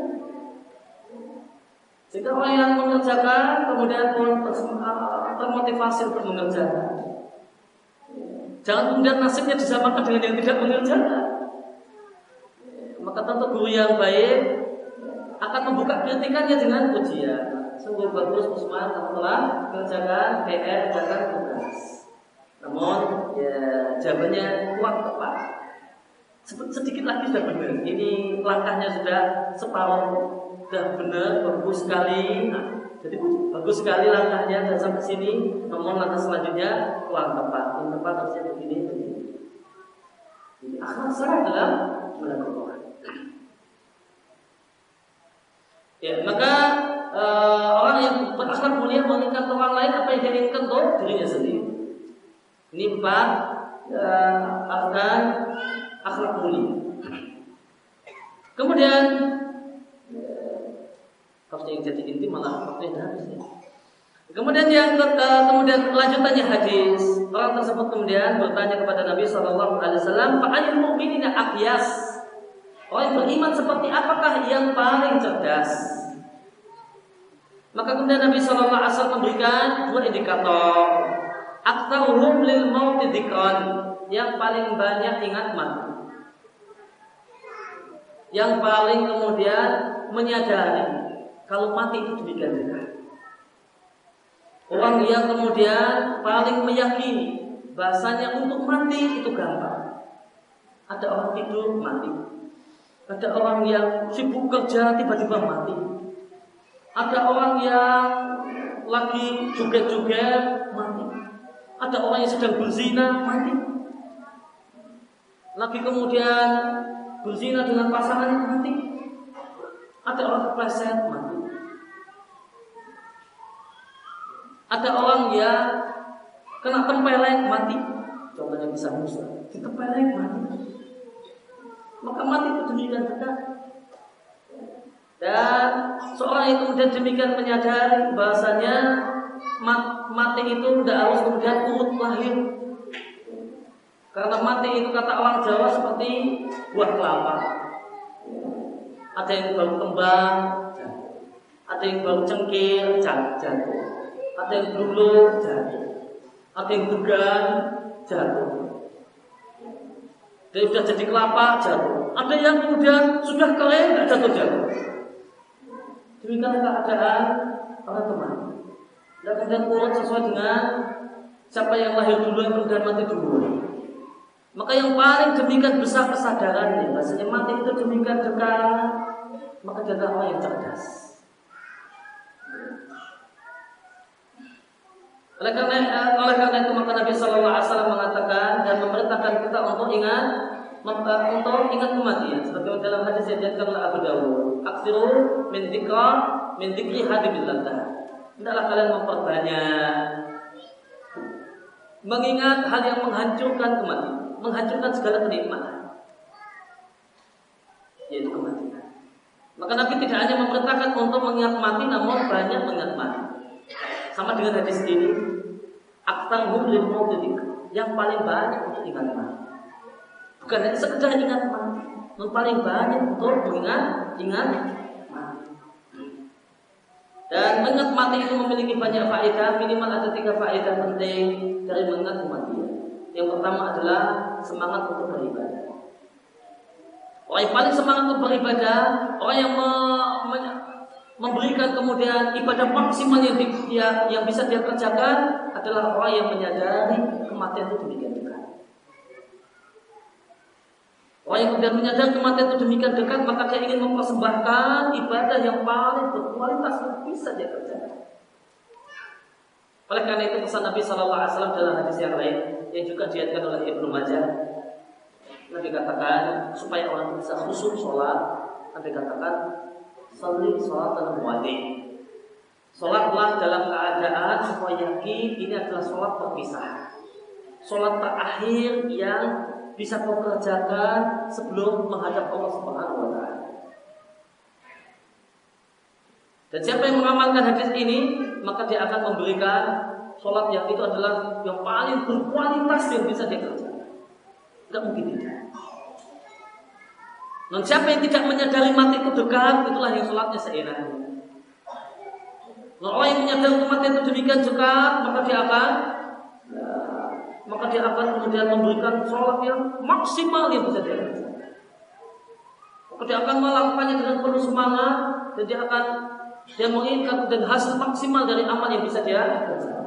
Jika orang yang mengerjakan kemudian termotivasi untuk mengerjakan, jangan kemudian nasibnya disamakan dengan yang tidak mengerjakan. Maka tentu guru yang baik akan membuka kritikannya dengan pujian. Sungguh bagus Usman, kamu telah mengerjakan PR, mengerjakan tugas. Namun ya jawabannya kurang tepat. Sedikit lagi sudah benar. Ini langkahnya sudah separuh, sudah benar, bagus sekali. Nah, jadi bagus sekali langkahnya dan sampai sini. Namun langkah selanjutnya kurang tepat. Yang tepat harusnya begini. Jadi akhlak salah dalam melakukan. Ya, maka orang yang berakhlak mulia menginginkan orang lain apa yang dia inginkan untuk dirinya sendiri. Ini 4 akan akhlak mulia. Kemudian harusnya yang jadi inti malah waktunya habis ya. Kemudian kemudian lanjutannya hadis. Orang tersebut kemudian bertanya kepada Nabi SAW, "Fa ayyul mu'minina aqyas?" Orang yang beriman seperti apakah yang paling cerdas? Maka kemudian Nabi SAW memberikan 2 indikator. Aktsaruhum lil mauti dzikran, yang paling banyak ingat mati. Yang paling kemudian menyadari kalau mati itu demikian dekat. Orang yang kemudian paling meyakini bahasanya untuk mati itu gampang. Ada orang tidur mati. Ada orang yang sibuk kerja tiba-tiba mati. Ada orang yang lagi joget-joget mati. Ada orang yang sedang berzina mati. Lagi kemudian berzina dengan pasangannya mati. Ada orang kepleset mati. Ada orang yang kena tempeleng mati. Contohnya bisa Musa, ditempeleng mati. Maka mati itu demikian dekat. Dan seorang yang kemudian demikian menyadari bahasanya mati itu tidak harus kemudian urut lahir. Karena mati itu kata orang Jawa seperti buah kelapa. Ada yang baru kembang, ada yang baru cengkir, jatuh. Ada yang dulu jatuh. Ada yang tegan, jatuh. Dia sudah jadi kelapa, jatuh. Ada yang kemudian sudah kering, tidak jatuh. Demikian keadaan orang teman. Dan kemudian urut sesuai dengan siapa yang lahir dulu yang kemudian mati dulu. Maka yang paling demikian besar kesadarannya, bahasanya mati itu demikian dekat, maka dia adalah orang yang cerdas. Oleh karena itu maka Nabi SAW mengatakan dan memerintahkan kita untuk ingat kematian. Seperti dalam hadis yang diriwayatkan oleh Abu Dawud, "Aksiru min dzikri hadibil ladzah." Hendaklah kalian memperbanyak mengingat hal yang menghancurkan kematian, menghancurkan segala kenikmatan, yaitu kematian. Maka Nabi tidak hanya memerintahkan untuk mengingat mati, namun banyak mengingat mati. Sama dengan hadis ini, aktsarhum lil mauti dzikr, yang paling banyak untuk ingat mati. Bukan hanya sekedar ingat mati, yang paling banyak untuk mengingat mati. Dan mengingat mati itu memiliki banyak faedah, minimal ada 3 faedah penting dari mengingat kematian. Yang pertama adalah semangat untuk beribadah. Orang yang paling semangat untuk beribadah, orang yang memberikan kemudian ibadah maksimal yang bisa dia kerjakan adalah orang yang menyadari kematian itu demikian dekat. Orang yang kemudian menyadari kematian itu demikian dekat, maka dia ingin mempersembahkan ibadah yang paling berkualitas yang bisa dia kerjakan. Oleh karena itu pesan Nabi SAW dalam hadis yang lain yang juga diriwayatkan oleh Ibnu Majah, Nabi katakan supaya orang bisa khusyuk sholat, Nabi katakan salli sholatan muwaddi. Sholatlah dalam keadaan supaya yakin ini adalah sholat terpisah, sholat terakhir yang bisa kau kerjakan sebelum menghadap Allah Subhanahu wa Ta'ala. Dan siapa yang mengamalkan hadis ini, maka dia akan memberikan sholat yang itu adalah yang paling berkualitas yang bisa dia kerjakan. Tidak mungkin tidak. Dan siapa yang tidak menyadari mati itu dekat, itulah yang sholatnya seenaknya. Nah, orang yang menyadari mati itu demikian dekat, maka dia akan kemudian memberikan sholat yang maksimal yang bisa dia kerjakan. Maka dia akan melakukannya dengan penuh semangat, dan dia menginginkan dan hasil maksimal dari amal yang bisa dia kerjakan.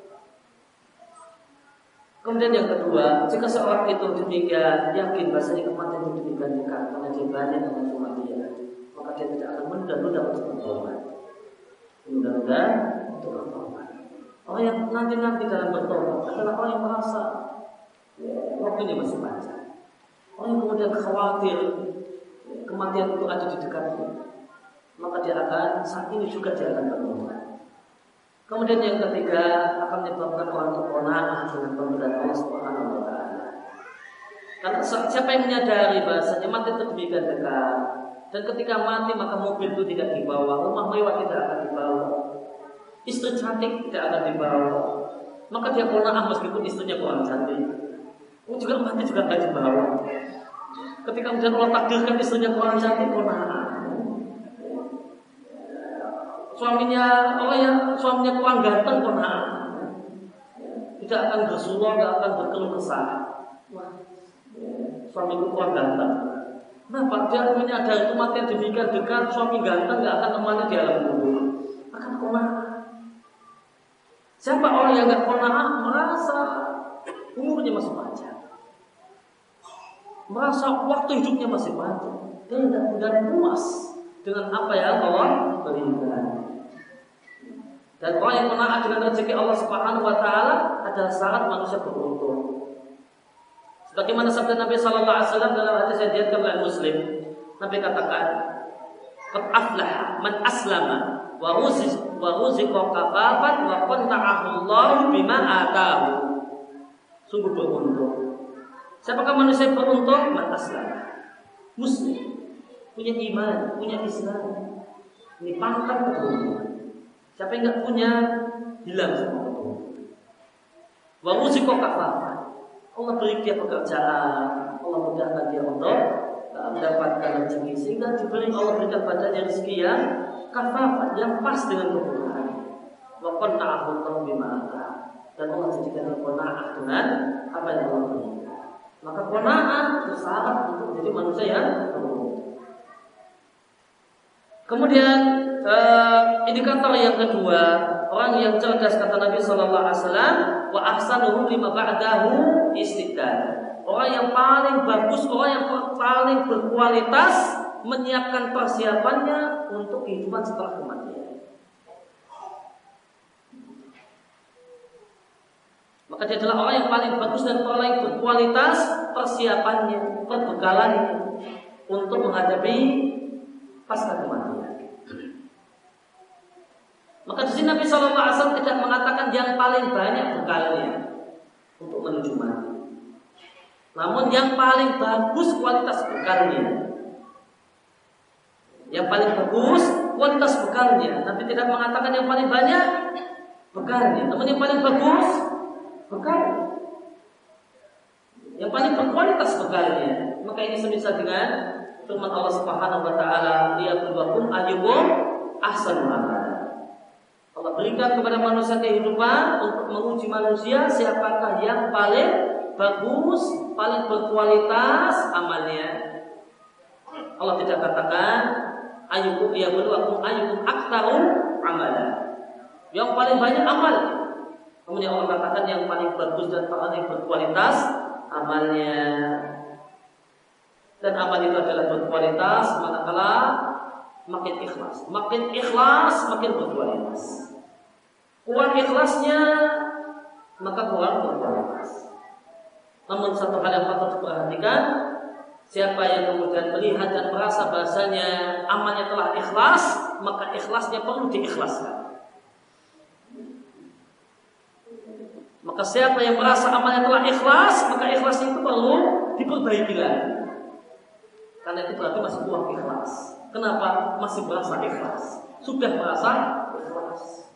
Kemudian yang kedua, jika seorang itu demikian yakin bahasanya kematian itu demikian dekat, karena dia banyak mengaku dia, maka dia tidak akan menunda-nunda untuk bertobat. Menunda-nunda untuk bertobat. Orang yang nanti dalam bertobat adalah orang yang merasa waktunya masih panjang. Orang yang kemudian khawatir kematian itu ada di dekatnya, maka dia akan saat ini juga dia akan bertobat. Kemudian yang ketiga akan menyebabkan orang terkona'ah dengan pemberian Allah Subhanahu wa taala. Karena siapa yang menyadari bahasanya mati itu demikian dekat, dan ketika mati maka mobil itu tidak dibawa, rumah mewah tidak akan dibawa, istri cantik tidak akan dibawa, maka dia kona'ah meskipun istrinya kurang cantik. Juga mati juga tidak dibawa. Ketika kemudian Allah takdirkan istrinya kurang cantik, kona'ah. Suaminya kurang ganteng, kona'ah. Tidak akan bersuara, tidak akan berkeluh kesah. Suamiku kurang ganteng. Kenapa? Dia menyadari kematian demikian dekat, suami ganteng tidak akan temani di alam kubur. Akan kona'ah. Siapa orang yang tidak kona'ah merasa umurnya masih panjang, merasa waktu hidupnya masih panjang, dan tidak puas dengan apa yang Allah berikan. Dan orang yang kona'ah dengan rezeki Allah Subhanahu wa taala adalah syarat manusia beruntung. Sebagaimana sabda Nabi sallallahu alaihi wasallam dalam hadis yang diriwayatkan oleh Muslim, Nabi katakan, "Qad aflaha man aslama wa ruziqa kafafan wa qanta'ahu Allah bima ataahu." Sungguh beruntung. Siapakah manusia yang beruntung? Man aslama, muslim, punya iman, punya Islam. Ini pangkat keberuntungan. Siapa yang tidak punya, hilang semua keberuntungan. Wa ruziqa kafafan, Allah beri dia pekerjaan, Allah mudahkan dia untuk mendapatkan rezeki, sehingga diberi Allah berikan padanya rezeki yang kafafan, yang pas dengan kebutuhan. Wa qanna'ahu Allah bima ataahu, dan Allah jadikan dia qanna'ah dengan apa yang Allah berikan. Maka qanna'ah itu syarat untuk menjadi manusia yang beruntung. Kemudian indikator yang kedua, orang yang cerdas, kata Nabi sallallahu alaihi wasallam, wa ahsanuhum lima ba'dahu istidad. Orang yang paling bagus, orang yang paling berkualitas menyiapkan persiapannya untuk kehidupan setelah kematian. Maka dia adalah orang yang paling bagus dan paling berkualitas persiapannya, perbekalannya untuk menghadapi pasca kematian. Maka di sini Nabi sallallahu alaihi wasallam tidak mengatakan yang paling banyak bekalnya untuk menuju mati, namun yang paling bagus kualitas bekalnya. Yang paling bagus kualitas bekalnya. Nabi tidak mengatakan yang paling banyak bekalnya, namun yang paling bagus bekalnya, yang paling berkualitas bekalnya. Maka ini semisal dengan firman Allah Subhanahu wa taala, liyabluwakum ayyukum ahsanu amala. Allah berikan kepada manusia kehidupan untuk menguji manusia siapakah yang paling bagus, paling berkualitas amalnya. Allah tidak katakan ayyukum yabluwakum ayyukum aktsaru amala, yang paling banyak amal. Kemudian Allah katakan yang paling bagus dan paling berkualitas amalnya. Dan amal itu adalah berkualitas manakala makin ikhlas. Makin ikhlas makin berkualitas. Kuat ikhlasnya maka kurang berkualitas. Namun satu hal yang patut diperhatikan, siapa yang kemudian melihat dan merasa bahasanya amalnya telah ikhlas, maka ikhlasnya perlu diikhlaskan. Maka siapa yang merasa amalnya telah ikhlas, maka ikhlasnya itu perlu diperbaiki lagi. Karena itu berarti masih kurang ikhlas. Kenapa? Masih merasa ikhlas. sudah merasa ikhlas.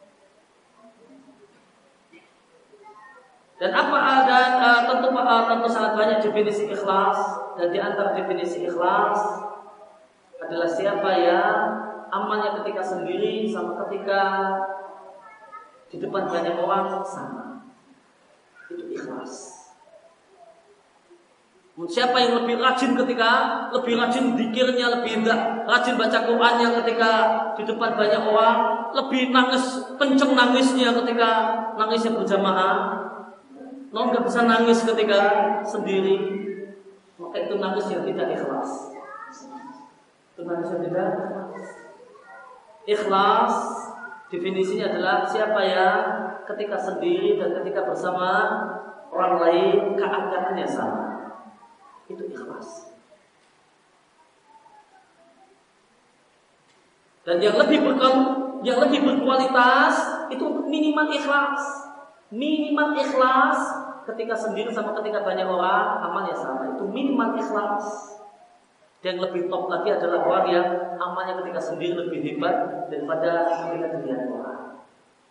Dan tentu sangat banyak definisi ikhlas, dan di antara definisi ikhlas adalah siapa yang amalnya ketika sendiri sama ketika di depan banyak orang sama. Itu ikhlas. Siapa yang lebih rajin lebih rajin zikirnya, lebih rajin baca Qur'annya ketika di depan banyak orang, lebih kenceng nangisnya ketika nangisnya berjamaah, nggak bisa nangis ketika sendiri, maka itu nangis yang tidak ikhlas. Itu nangis yang tidak ikhlas. Ikhlas definisinya adalah siapa yang ketika sendiri dan ketika bersama orang lain keadaannya sama. Itu ikhlas. Dan yang lebih berkualitas itu minimal ikhlas. Minimal ikhlas ketika sendiri sama ketika banyak orang, amalnya sama. Itu minimal ikhlas. Dan lebih top lagi adalah orang yang amalnya ketika sendiri lebih hebat daripada ketika dilihat orang.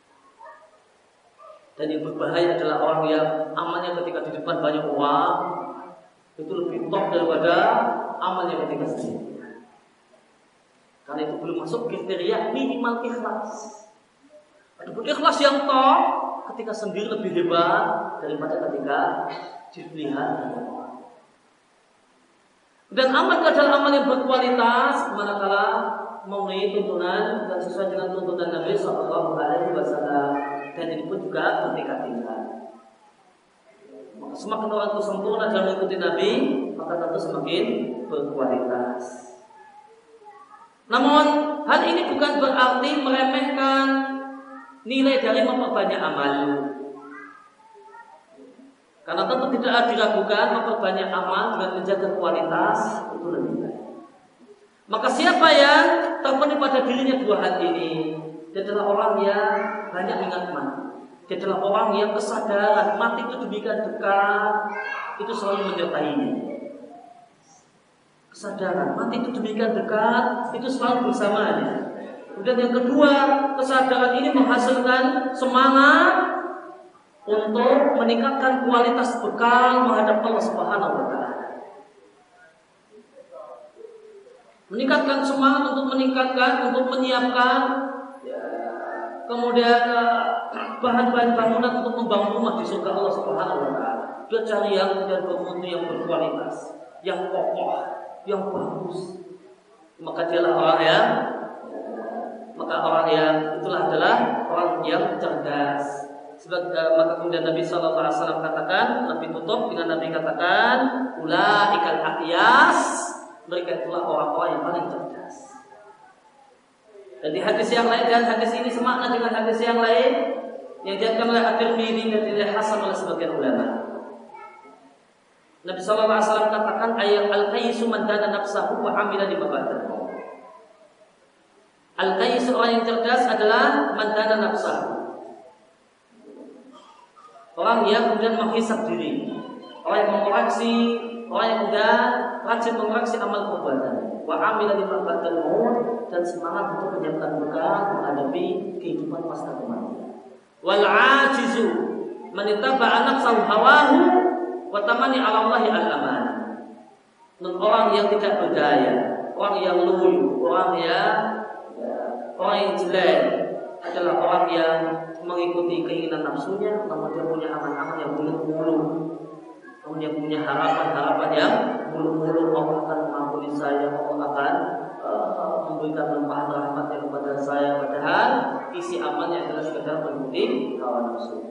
Dan yang berbahaya adalah orang yang amalnya ketika di depan banyak orang itu lebih top daripada amalnya ketika sendiri. Karena itu belum masuk kriteria minimal ikhlas. Adapun ikhlas yang top ketika sendiri lebih hebat daripada ketika dilihat orang. Dan amal adalah amal yang berkualitas manakala memenuhi tuntunan dan sesuai dengan tuntunan Nabi Sallallahu Alaihi Wasallam, dan ini pun juga bertingkat-tingkat. Semakin orang itu sempurna dalam mengikuti Nabi, maka tentu semakin berkualitas. Namun hal ini bukan berarti meremehkan nilai dari memperbanyak amal. Karena tentu tidak diragukan memperbanyak amal dengan menjaga kualitas itu lebih baik. Maka siapa yang terpenuhi pada dirinya dua hal ini, dia adalah orang yang banyak ingat mati. Dia adalah orang yang kesadaran mati itu demikian dekat, itu selalu menyertainya. Kesadaran mati itu demikian dekat, itu selalu bersamanya. Kemudian yang kedua, kesadaran ini menghasilkan semangat untuk meningkatkan kualitas bekal menghadap Allah Subhanahu wa taala. Meningkatkan semangat untuk menyiapkan kemudian bahan-bahan bangunan untuk membangun rumah di surga Allah Subhanahu wa taala. Dia cari yang kemudian bermutu, yang berkualitas, yang kokoh, yang bagus. Maka dialah orang yang itulah adalah orang yang cerdas. Maka kemudian Nabi Sallallahu Alaihi Wasallam katakan, Nabi tutup dengan Nabi katakan, ulaikal aqyas, mereka itulah orang-orang yang paling cerdas. Dan di hadis yang lain, dan hadis ini semakna dengan hadis yang lain yang diatkan oleh At-Tirmidzi dan tidak hasan oleh sebagian ulama. Nabi Sallallahu Alaihi Wasallam katakan, ayat al-qaisu man dana nafsahu wa amila lima ba'dahu. Al-qaisu orang yang cerdas adalah man dana nafsahu, orang yang kemudian menghisap diri, orang yang mengoreksi, orang yang kemudian rajin mengoreksi amal perbuatan, wa amila lima ba'dahu, dan semangat untuk menyiapkan bekal menghadapi kehidupan pasca kematian. Wal ajizu man ittaba'a nafsahu hawahu wa tamani 'ala Allahi al-aman. Dan orang yang tidak berdaya, orang yang loyo, orang yang jelek adalah orang yang mengikuti keinginan nafsunya, namun dia punya aman-aman yang muluk-muluk, namun dia punya harapan-harapan yang muluk-muluk. Allah akan mengampuni saya, Allah akan memberikan limpahan rahmatnya kepada saya, padahal isi amannya adalah sekedar mengikuti hawa nafsu.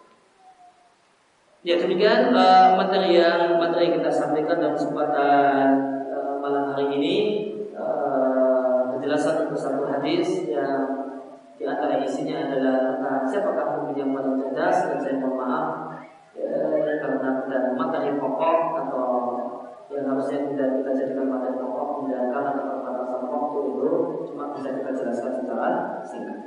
Ya, demikian materi kita sampaikan dalam kesempatan malam hari ini. Penjelasan untuk satu hadis yang di antara isinya adalah tentang siapakah mukmin yang paling cerdas, dan saya mohon maaf karena materi pokok atau yang harusnya tidak kita jadikan materi pokok, kemudian karena keterbatasan waktu itu cuma bisa kita jelaskan secara singkat.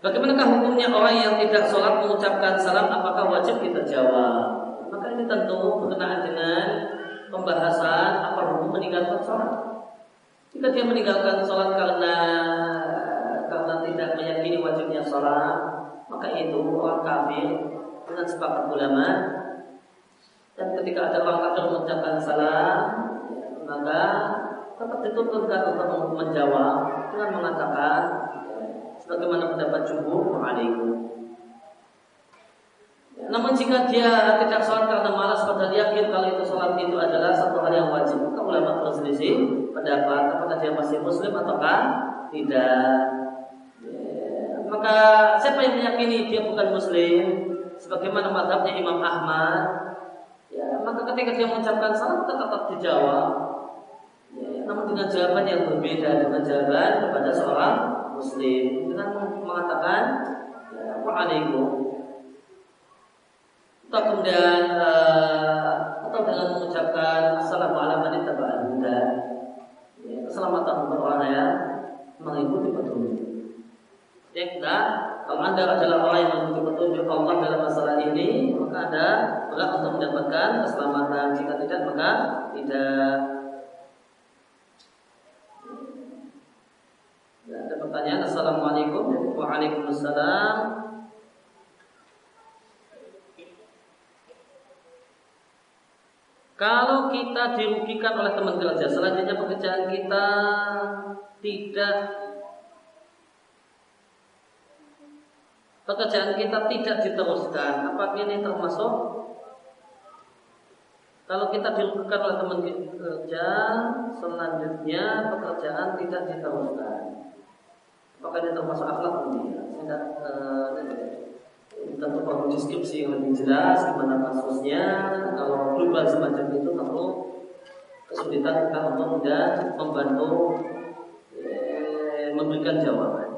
Bagaimanakah hukumnya orang yang tidak sholat mengucapkan salam? Apakah wajib kita jawab? Maka ini tentu berkenaan dengan pembahasan apa hukum meninggalkan sholat. Jika dia meninggalkan sholat karena tidak meyakini wajibnya sholat, maka itu orang kafir dengan sepakat ulama. Dan ketika ada orang kafir mengucapkan salam, maka tetap dituntutkan untuk menjawab dengan mengatakan sebagaimana pendapat jumhur, wa'alaikum. Namun jika dia tidak sholat karena malas, padahal yakin kalau itu sholat itu adalah satu hal yang wajib, maka ulama berselisih pendapat apakah dia masih muslim ataukah tidak. Maka siapa yang meyakini dia bukan muslim, sebagaimana mazhabnya Imam Ahmad, maka ketika dia mengucapkan salam tetap dijawab, namun dengan jawaban yang berbeda dengan jawaban kepada seorang muslim, dengan mengatakan wa'alaikum, atau kemudian atau dengan mengucapkan assalamualaikum taba'al huda, keselamatan untuk orang yang mengikuti petunjuk. Ya kita, kalau Anda adalah orang yang mengikuti petunjuk Allah dalam masalah ini, maka Anda berhak untuk mendapatkan keselamatan. Jika tidak, maka tidak. Ya, ada pertanyaan. Assalamualaikum. Waalaikumsalam. Kalau kita dirugikan oleh teman kerja, selanjutnya pekerjaan kita tidak diteruskan, apakah ini termasuk? Kalau kita dirugikan oleh teman kerja, selanjutnya pekerjaan tidak diteruskan, apakah ini termasuk akhlak mulia? Kita perlu deskripsi yang lebih jelas gimana kasusnya. Kalau global semacam itu tentu kesulitan kita untuk dan membantu memberikan jawaban.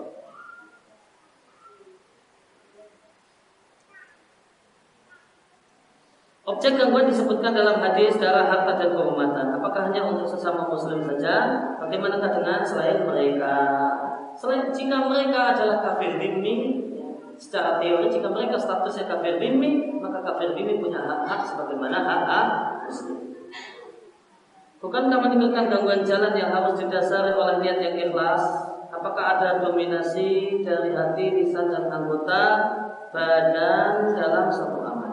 Objek gangguan disebutkan dalam hadis darah, harta, dan kehormatan. Apakah hanya untuk sesama muslim saja? Bagaimanakah dengan selain mereka? Jika mereka adalah kafir dhimmi, secara teori jika mereka statusnya kafir dhimmi, maka kafir dhimmi punya hak-hak sebagaimana hak-hak muslim. Bukankah meninggalkan gangguan jalan yang harus didasari oleh niat yang ikhlas? Apakah ada dominasi dari hati, lisan, dan anggota badan dalam satu amal?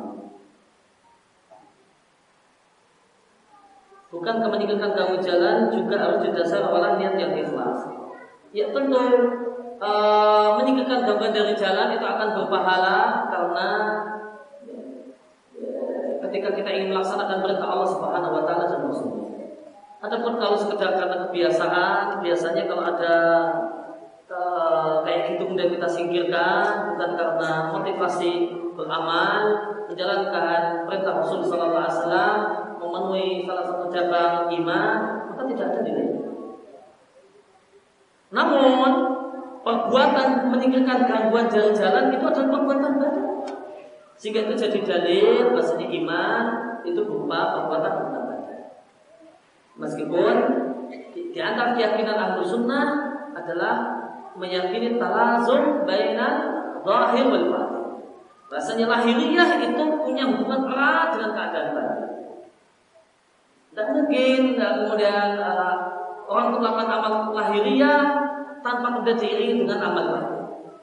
Bukankah meninggalkan gangguan jalan juga harus didasari oleh niat yang ikhlas? Ya tentu meninggalkan gangguan dari jalan itu akan berpahala karena ketika kita ingin melaksanakan perintah Allah Subhanahu wa taala dan Rasulnya. Adapun kalau sekedar karena kebiasaan, biasanya kalau ada kayak gitu kemudian kita singkirkan, bukan karena motivasi beramal, menjalankan perintah Rasul sallallahu alaihi wasallam, memenuhi salah satu cabang iman, maka tidak ada nilainya. Namun perbuatan meninggalkan gangguan jalan itu adalah perbuatan badan, sehingga itu jadi dalil bahasanya iman itu berupa perbuatan badan. Meskipun di antara keyakinan ahlu sunnah adalah meyakini talazum bainan zahir wal batin. Bahasanya lahiriah itu punya hubungan erat dengan keadaan batin. Tidak mungkin kemudian orang itu melakukan amal lahiriah tanpa kemudian diiringi dengan amal batin.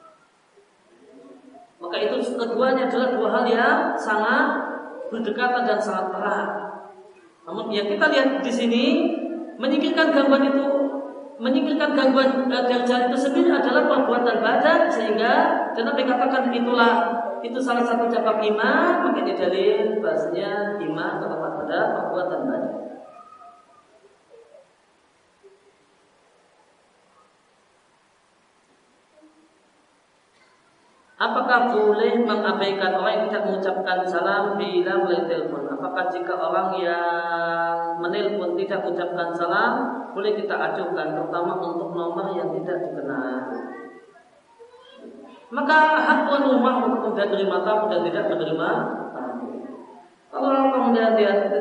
Maka itu keduanya adalah dua hal yang sangat berdekatan dan sangat erat. Namun yang kita lihat di sini menyingkirkan gangguan dari jalan itu sendiri adalah perbuatan badan, sehingga jangan dikatakan itu salah satu cabang iman, maka ini dalil bahasanya iman terletak pada perbuatan badan. Apakah boleh mengabaikan orang yang tidak mengucapkan salam bila melalui telepon? Apakah jika orang yang menelpon tidak mengucapkan salam, boleh kita acuhkan, terutama untuk nomor yang tidak dikenal? Maka hak tuan rumah untuk kemudian menerima tamu dan tidak menerima tamu. Kalau kemudian dia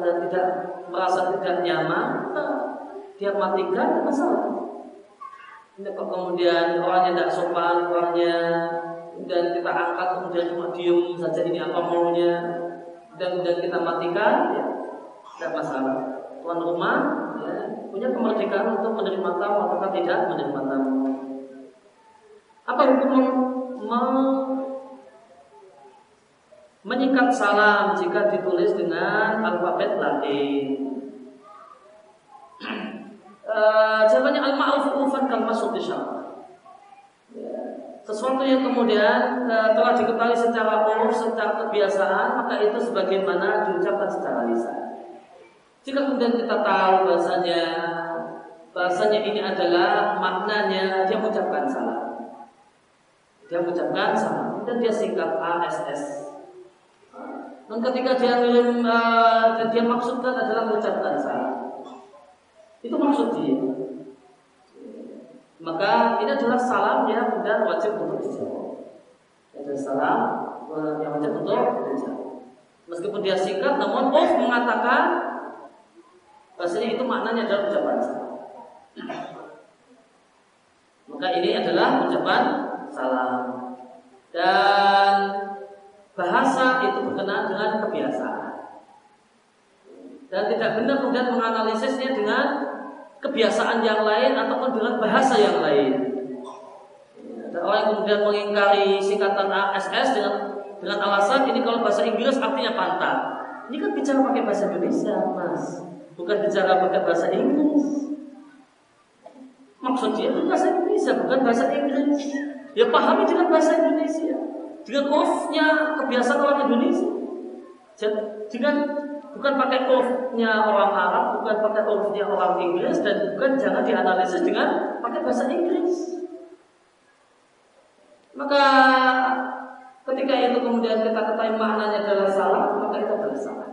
tidak merasa tidak nyaman, dia matikan, masalah. Ini kok kemudian orangnya tidak sopan, orangnya dan kita angkat kemudian cuma diem saja, ini apa maunya, dan kita matikan, ya tidak masalah. Tuan rumah ya, punya kemerdekaan untuk menerima tamu atau tidak menerima tamu. Apa hukum menyikat salam jika ditulis dengan alfabet Latin? Jawabannya al-ma'ruf urfan kal masuk syar'an. Sesuatu yang kemudian telah diketahui secara uruf, secara kebiasaan, maka itu sebagaimana diucapkan secara lisan. Jika kemudian kita tahu bahasanya ini adalah maknanya dia mengucapkan salam. Dia mengucapkan salam dan dia singkat ASS. Dan ketika dia dia maksudkan adalah mengucapkan salam, itu maksud dia. Maka ini adalah salam yang kemudian wajib untuk dijawab. Ini adalah salam yang wajib untuk dijawab. Meskipun dia singkat, namun mengatakan bahasanya itu maknanya adalah ucapan salam. Maka ini adalah ucapan salam. Dan bahasa itu berkenaan dengan kebiasaan. Dan tidak benar kemudian menganalisisnya dengan kebiasaan yang lain ataupun dengan bahasa yang lain. Ada orang yang kemudian mengingkari singkatan ASS dengan alasan ini kalau bahasa Inggris artinya pantat. Ini kan bicara pakai bahasa Indonesia, Mas. Bukan bicara pakai bahasa Inggris. Maksud dia itu bahasa Indonesia, bukan bahasa Inggris. Ya pahami dengan bahasa Indonesia, dengan urufnya kebiasaan orang Indonesia. Bukan pakai urufnya orang Arab, bukan pakai urufnya orang Inggris, dan bukan jangan dianalisis dengan pakai bahasa Inggris. Maka ketika itu kemudian kita ketahui maknanya adalah salah, maka itu adalah salah.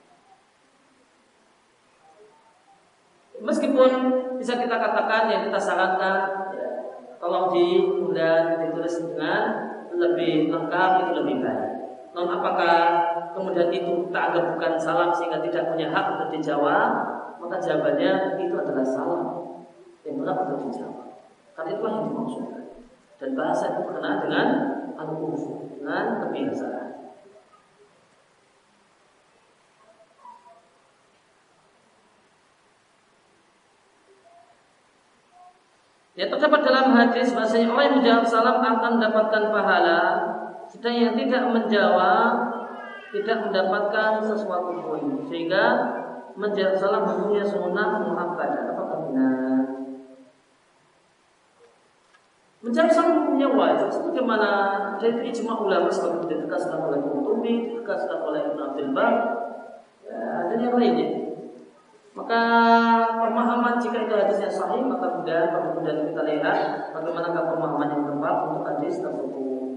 Meskipun bisa kita katakan yang kita sarankan, ya, tolong kemudian ditulis dengan lebih lengkap, itu lebih baik. Non apakah kemudian itu kita anggap bukan salam sehingga tidak punya hak untuk dijawab? Maka jawabannya itu adalah salam yang berhak untuk dijawab. Karena itulah yang dimaksudkan. Dan bahasa itu berkenaan dengan al-urf, dengan kebiasaan. Ya, terdapat dalam hadis bahasanya orang yang menjawab salam akan mendapatkan pahala, sedang yang tidak menjawab tidak mendapatkan sesuatu pun. Sehingga menjawab salam hukumnya sunnah muakkadah. Apakah benar? Menjawab salam hukumnya wajib, sebagaimana dari ijma ulama sebagai ditegaskan oleh Qurtubi, ditegaskan oleh Ibnu Abdul Bar, ya, dan yang lainnya. Maka pemahaman jika itu hadisnya sahih, maka kemudian kita lihat bagaimana pemahaman yang tepat untuk hadis tersebut.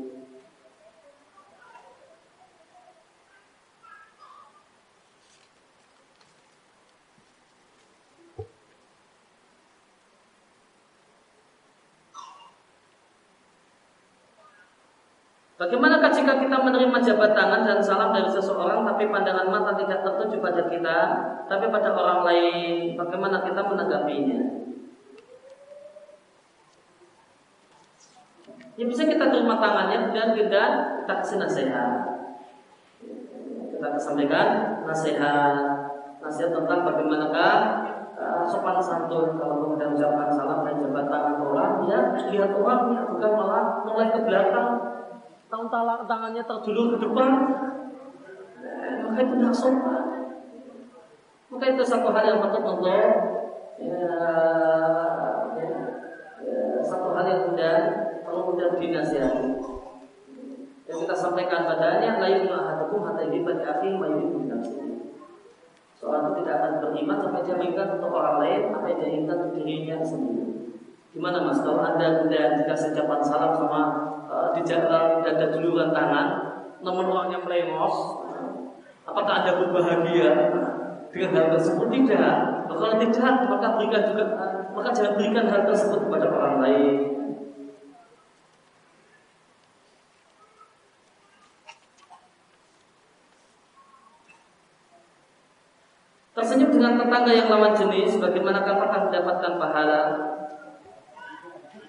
Bagaimanakah jika kita menerima jabat tangan dan salam dari seseorang, tapi pandangan mata tidak tertuju pada kita, tapi pada orang lain? Bagaimana kita menanggapinya? Ya bisa kita terima tangannya, kemudian kita kasih nasihat. Kita sampaikan nasihat tentang bagaimanakah sopan santun kalau kemudian ucapkan salam dan jabat tangan orang, ya lihat orangnya, bukan malah mulai ke belakang. Tangannya terjulur ke depan, maka itu tidak sopan. Maka itu satu hal yang patut untuk satu hal yang perlu dinasihati. Yang kita sampaikan padanya, la yu'minu ahadukum hatta yuhibba li akhihi ma yuhibbu li nafsihi. Seorang itu tidak akan beriman sampai dia menginginkan untuk orang lain apa yang dia inginkan untuk dirinya sendiri. Gimana Mas, kalau Anda kemudian dikasih ucapan salam sama di jalan dan ada juluran tangan, namun orangnya melengos, apakah Anda berbahagia dengan hal tersebut? Tidak. Kalau tidak, maka jangan berikan hal tersebut kepada orang lain. Tersenyum dengan tetangga yang lawan jenis, bagaimanakah apakah mendapatkan pahala?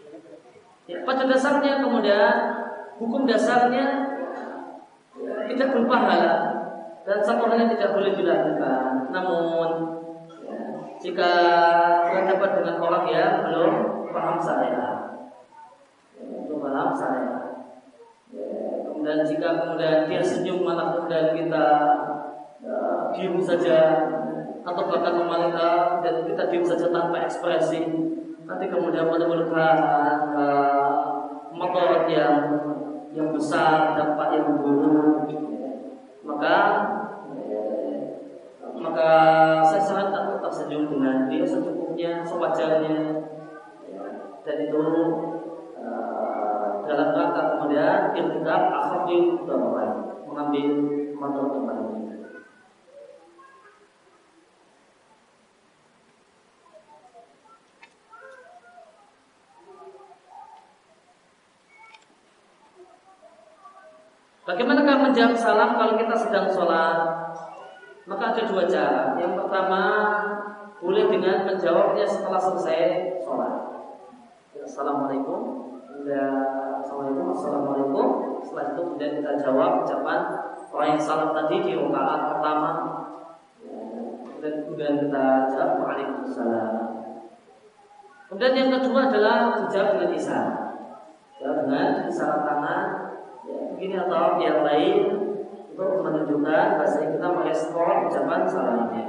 Ya, pada dasarnya kemudian hukum dasarnya tidak berupa halal dan satu hal yang tidak boleh dilakukan. Namun jika berhadapan dengan orang yang belum paham syariat, kemudian jika dia senyum malah kemudian kita diam saja atau bahkan memalingkan dan kita diam saja tanpa ekspresi, nanti kemudian menimbulkan motor yang besar, dampak yang buruk. Maka saya sarankan tetap senyum dengan dia secukupnya, sewajarnya, dan itu dalam rangka kemudian irtikab akhafif dararain, mengambil motor kembali. Bagaimanakah menjawab salam kalau kita sedang sholat? Maka ada dua cara. Yang pertama, boleh dengan menjawabnya setelah selesai sholat. Assalamualaikum. Assalamualaikum. Setelah itu kemudian kita jawab ucapan orang yang salam tadi di rakaat pertama. Dan kemudian kita jawab Waalaikumsalam. Kemudian yang kedua adalah dijawab dengan isyarat. Dengan isyarat tangan. Begini atau yang lain untuk menunjukkan bahasa kita merespon ucapan salamnya.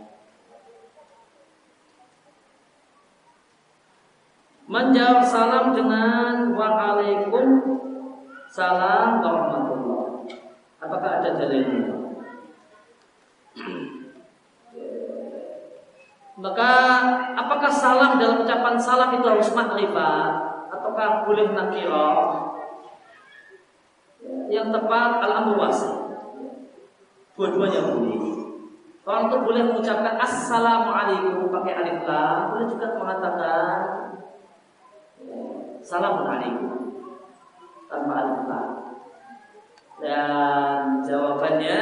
Menjawab salam dengan Waalaikumsalam warahmatullah. Apakah ada dalilnya? Maka apakah salam dalam ucapan salam itu harus makrifat ataukah boleh nakirah? Yang tepat al-amru wasi'. Dua-duanya boleh. Kalau itu boleh mengucapkan assalamualaikum pakai alif lam, boleh juga mengatakan assalamualaikum tanpa alif lam. Dan jawabannya,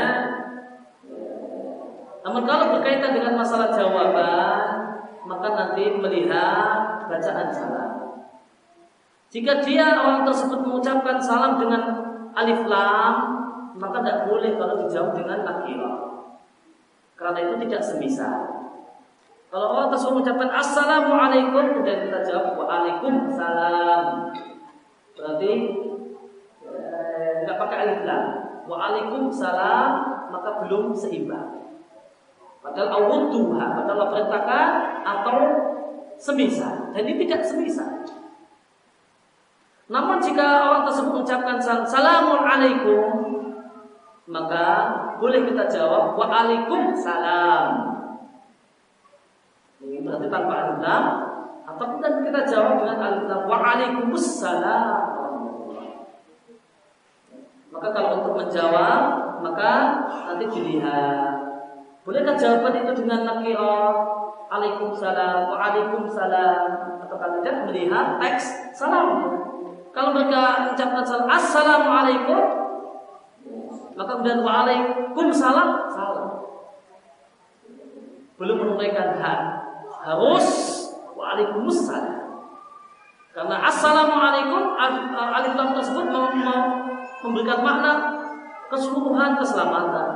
namun kalau berkaitan dengan masalah jawaban, maka nanti melihat bacaan salam. Jika dia orang tersebut mengucapkan salam dengan alif lam, maka tidak boleh kalau dijawab dengan nakirah, karena itu tidak semisal. Kalau orang tersebut mengucapkan assalamualaikum kemudian kita jawab waalaikumsalam, berarti tidak pakai alif lam, waalaikumsalam, maka belum seimbang. Padahal awudduha, padahal perintahkan atau semisal, jadi tidak semisal. Namun jika orang tersebut mengucapkan Assalamualaikum, maka boleh kita jawab Waalaikumsalam. Ini berarti tanpa alif lam, atau kita jawab dengan alif lam Waalaikumsalam. Maka kalau untuk menjawab, maka nanti dilihat bolehkah jawaban itu dengan nakirah Waalaikumsalam, Waalaikumsalam, atau tidak melihat teks salam. Kalau mereka ucapkan salam assalamualaikum, maka kemudian waalaikumsalam, salam. Belum menunaikan hak, harus waalaikumsalam. Karena assalamualaikum alif lam tersebut memberikan makna keseluruhan keselamatan.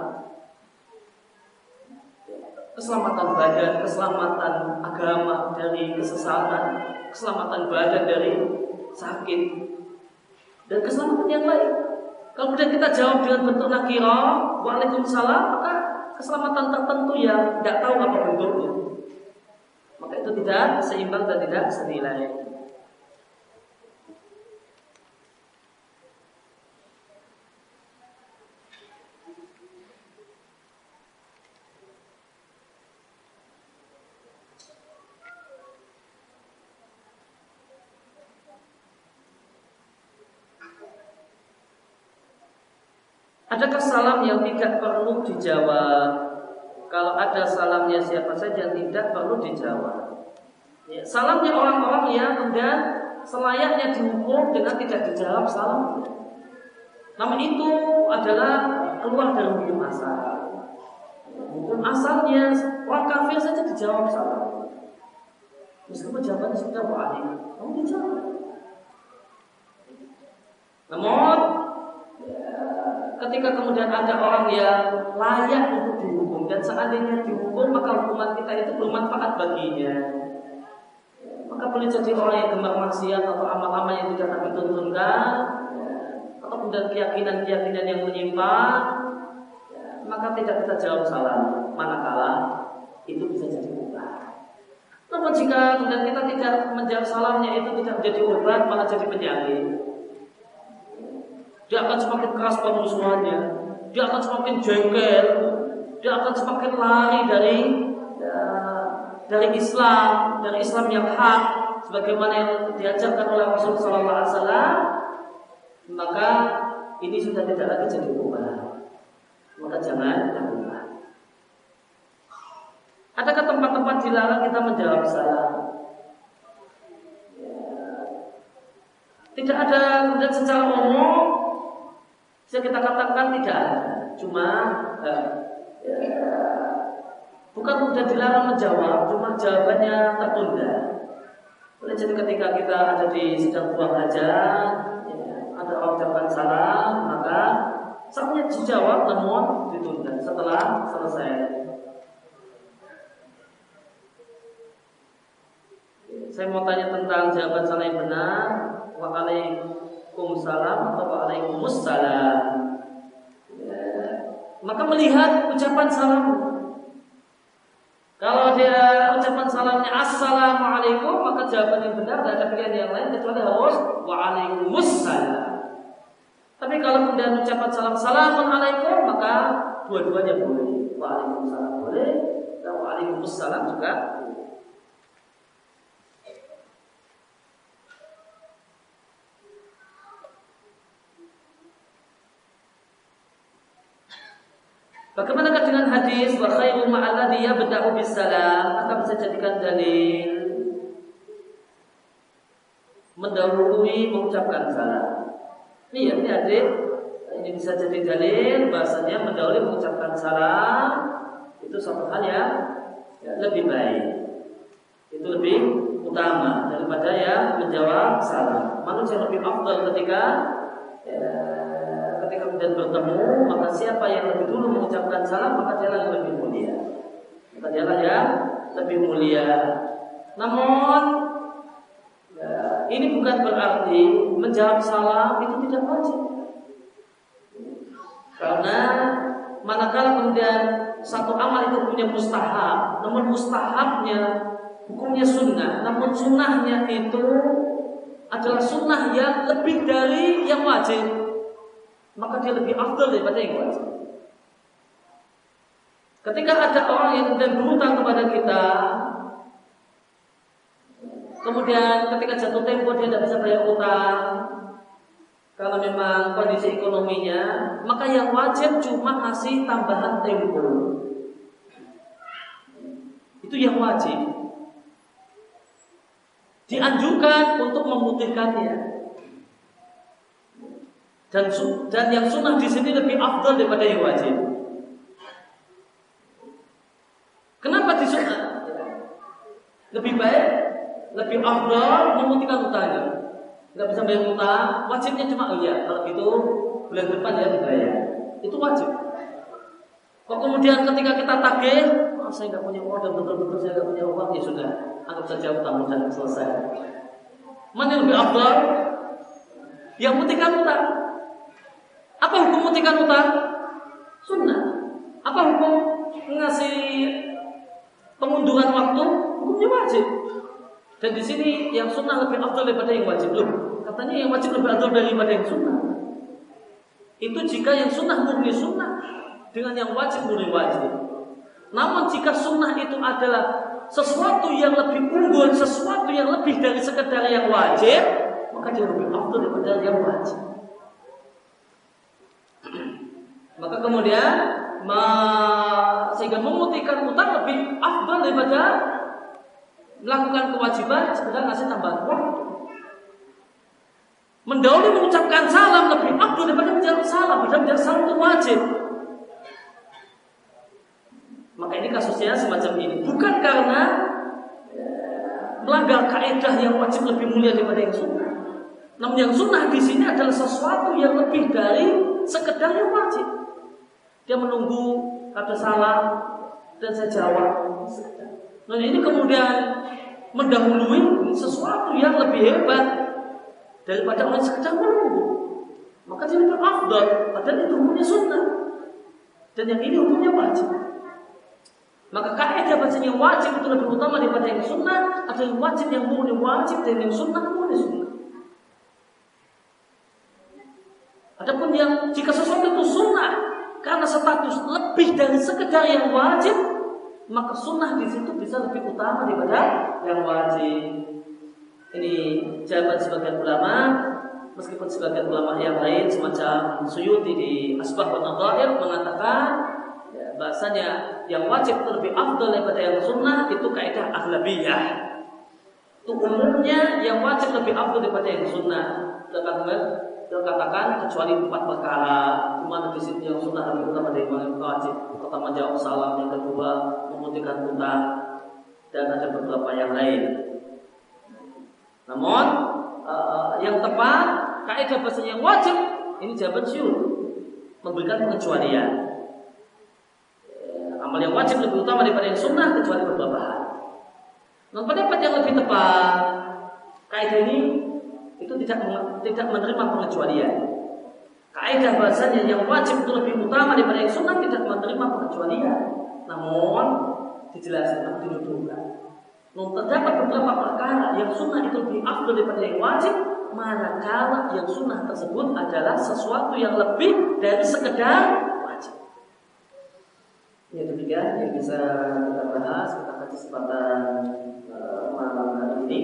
Keselamatan badan, keselamatan agama dari kesesatan, keselamatan badan dari sakit, dan keselamatan yang lain. Kalau kemudian kita jawab dengan bentuk nakirah waalaikumsalam, maka keselamatan tertentu yang tidak tahu apa bentuknya, maka itu tidak seimbang dan tidak senilai. Adakah salam yang tidak perlu dijawab? Kalau ada salamnya siapa saja tidak perlu dijawab. Ya, salamnya orang-orang yang kemudian selayaknya dihukum dengan tidak dijawab salam. Namun itu adalah keluar dari hukum asal. Hukum asalnya orang kafir saja dijawab salam. Meskipun jawabannya sudah wa'alaikum, kamu dijawab. Namun ketika kemudian ada orang yang layak untuk dihukum dan seandainya dihukum maka hukuman kita itu bermanfaat baginya, maka boleh jadi orang yang gemar maksiat atau amal-amal yang tidak Nabi tuntunkan, atau kemudian keyakinan-keyakinan yang menyimpang, maka tidak kita jawab salam, manakala itu bisa jadi obat. Namun jika kemudian kita tidak menjawab salamnya, itu tidak menjadi obat, malah jadi penyakit. Dia akan semakin keras permusuhannya, dia akan semakin jengkel, dia akan semakin lari dari Islam, dari Islam yang hak, sebagaimana yang diajarkan oleh Rasulullah SAW. Maka ini sudah tidak lagi jadi obat. Maka jangan lakukan. Adakah tempat-tempat dilarang kita menjawab salam? Tidak ada kemudian secara umum bisa kita katakan tidak ada. Cuma bukan kemudian dilarang menjawab, cuma jawabannya tertunda. Boleh jadi ketika kita ada di sedang buang hajat, ada orang ucapkan salam, maka saatnya dijawab namun ditunda setelah selesai. Saya mau tanya tentang jawaban salah yang benar. Waalaikumsalam atau waalaikumsalam. Maka melihat ucapan salam. Kalau dia ucapan salamnya assalamualaikum, maka jawaban yang benar tidak ada pilihan yang lain kecuali harus waalaikumsalam. Tapi kalau kemudian ucapan salam assalamualaikum, maka dua-duanya boleh. Waalaikumsalam boleh dan waalaikumsalam juga. Bagaimana dengan hadis wa khairu ma'alladhi yabda'u bisalam? Maka bisa jadikan dalil mendahului mengucapkan salam. Ini hadis ini bisa jadi dalil bahasanya mendahului mengucapkan salam itu suatu hal yang lebih baik. Itu lebih utama daripada yang menjawab salam. Manusia lebih afdal ketika kemudian bertemu, maka siapa yang lebih dulu mengucapkan salam, maka dia yang lebih mulia. Maka dia yang lebih mulia. Namun ini bukan berarti menjawab salam itu tidak wajib. Karena manakala kemudian satu amal itu punya mustahab, namun mustahabnya hukumnya sunnah, namun sunnahnya itu adalah sunnah yang lebih dari yang wajib, maka dia lebih afdal daripada yang wajib. Ketika ada orang yang kemudian berhutang kepada kita, kemudian ketika jatuh tempo dia tidak bisa bayar utang karena memang kondisi ekonominya, maka yang wajib cuma kasih tambahan tempo. Itu yang wajib. Dianjurkan untuk memutihkannya. Dan yang sunnah di sini lebih afdal daripada yang wajib. Kenapa di sunnah? Lebih baik, lebih afdal memutihkan utangnya. Nggak bisa bayar utang, wajibnya cuma kalau gitu bulan depan ya dibayar. Itu wajib. Kok kemudian ketika kita tagih, saya nggak punya uang dan betul-betul saya nggak punya uang, ya sudah, anggap saja utang dan selesai. Mana yang lebih afdal? Yang memutihkan utang. Apa hukum memutihkan utang? Sunnah. Apa hukum ngasih pengunduran waktu? Hukumnya wajib. Dan di sini yang sunnah lebih afdal daripada yang wajib. Loh, katanya yang wajib lebih afdal daripada yang sunnah. Itu jika yang sunnah murni sunnah dengan yang wajib murni wajib. Namun jika sunnah itu adalah sesuatu yang lebih unggul, sesuatu yang lebih dari sekedar yang wajib, maka dia lebih afdal daripada yang wajib. Maka kemudian sehingga memutihkan utang lebih afdal daripada melakukan kewajiban sekedar ngasih tambahan waktu. Mendahului mengucapkan salam lebih afdal daripada menjawab salam, padahal menjawab salam itu wajib. Maka ini kasusnya semacam ini. Bukan karena melanggar kaidah yang wajib lebih mulia daripada yang sunnah, Namun yang sunnah di sini adalah sesuatu yang lebih dari sekedar yang wajib. Dia menunggu ada salah dan saya jawab. Nah ini kemudian mendahului sesuatu yang lebih hebat daripada orang sekedar menunggu. Maka dia lebih afdal, padahal itu hukumnya sunnah. Dan yang ini hukumnya wajib. Maka kaidah bahasanya yang wajib itu lebih utama daripada yang sunnah. Ada yang wajib yang murni wajib dan yang sunnah murni sunnah. Adapun yang jika sesuatu itu sunnah karena status lebih dari sekedar yang wajib, maka sunnah di situ bisa lebih utama daripada yang wajib. Ini jawaban sebagian ulama, meskipun sebagian ulama yang lain semacam Suyuti di Asbah wa Nadhair mengatakan bahasanya yang wajib itu lebih afdal daripada yang sunnah, itu kaidah aghlabiyah. Itu umumnya yang wajib lebih afdal daripada yang sunnah. Katakan kecuali 4 perkara di mana di situ yang sunnah lebih utama dari yang wajib. Pertama jawab salam, yang kedua memutihkan utang, dan ada beberapa yang lain. Namun yang tepat kaidah bahasanya yang wajib ini jawaban syuhud, memberikan pengecualian. Amal yang wajib lebih utama daripada yang sunnah kecuali beberapa hal. Nah, pendapat yang lebih tepat kaidah ini itu tidak menerima pengecualian. Kaidah bahasanya yang wajib itu lebih utama daripada yang sunnah tidak menerima pengecualian. Namun dijelaskan, namun didudukkan. Terdapat beberapa perkara yang sunnah itu lebih afdal daripada yang wajib, manakala yang sunnah tersebut adalah sesuatu yang lebih dari sekedar wajib. Ya demikian yang bisa kita bahas pada kesempatan malam hari ini.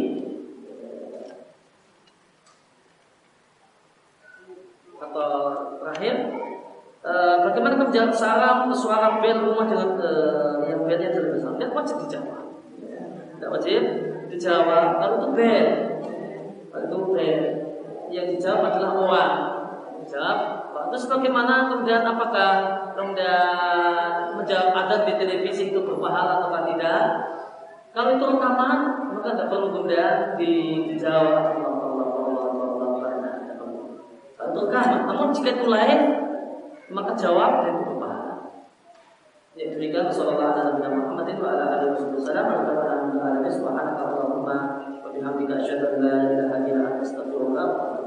Atau terakhir, bagaimana menjawab salam suara bel rumah dengan yang belnya dari besar? Bel wajib dijawab. Tidak wajib dijawab. Lalu itu bel, itu bel. Yang dijawab adalah uang. Dijawab. Terus bagaimana kemudian apakah kemudian menjawab adzan di televisi itu berpahala atau tidak? Kalau itu rekaman maka tidak perlu kemudian dijawab. Itu rekaman. Namun jika itu lain maka jawab dan itu berpahala. Ya demikian sallallahu alaihi Muhammadin wa ala alihi wasallam. Subhanaka Allahumma wa bihamdika asyhadu an la ilaha illa anta astaghfiruka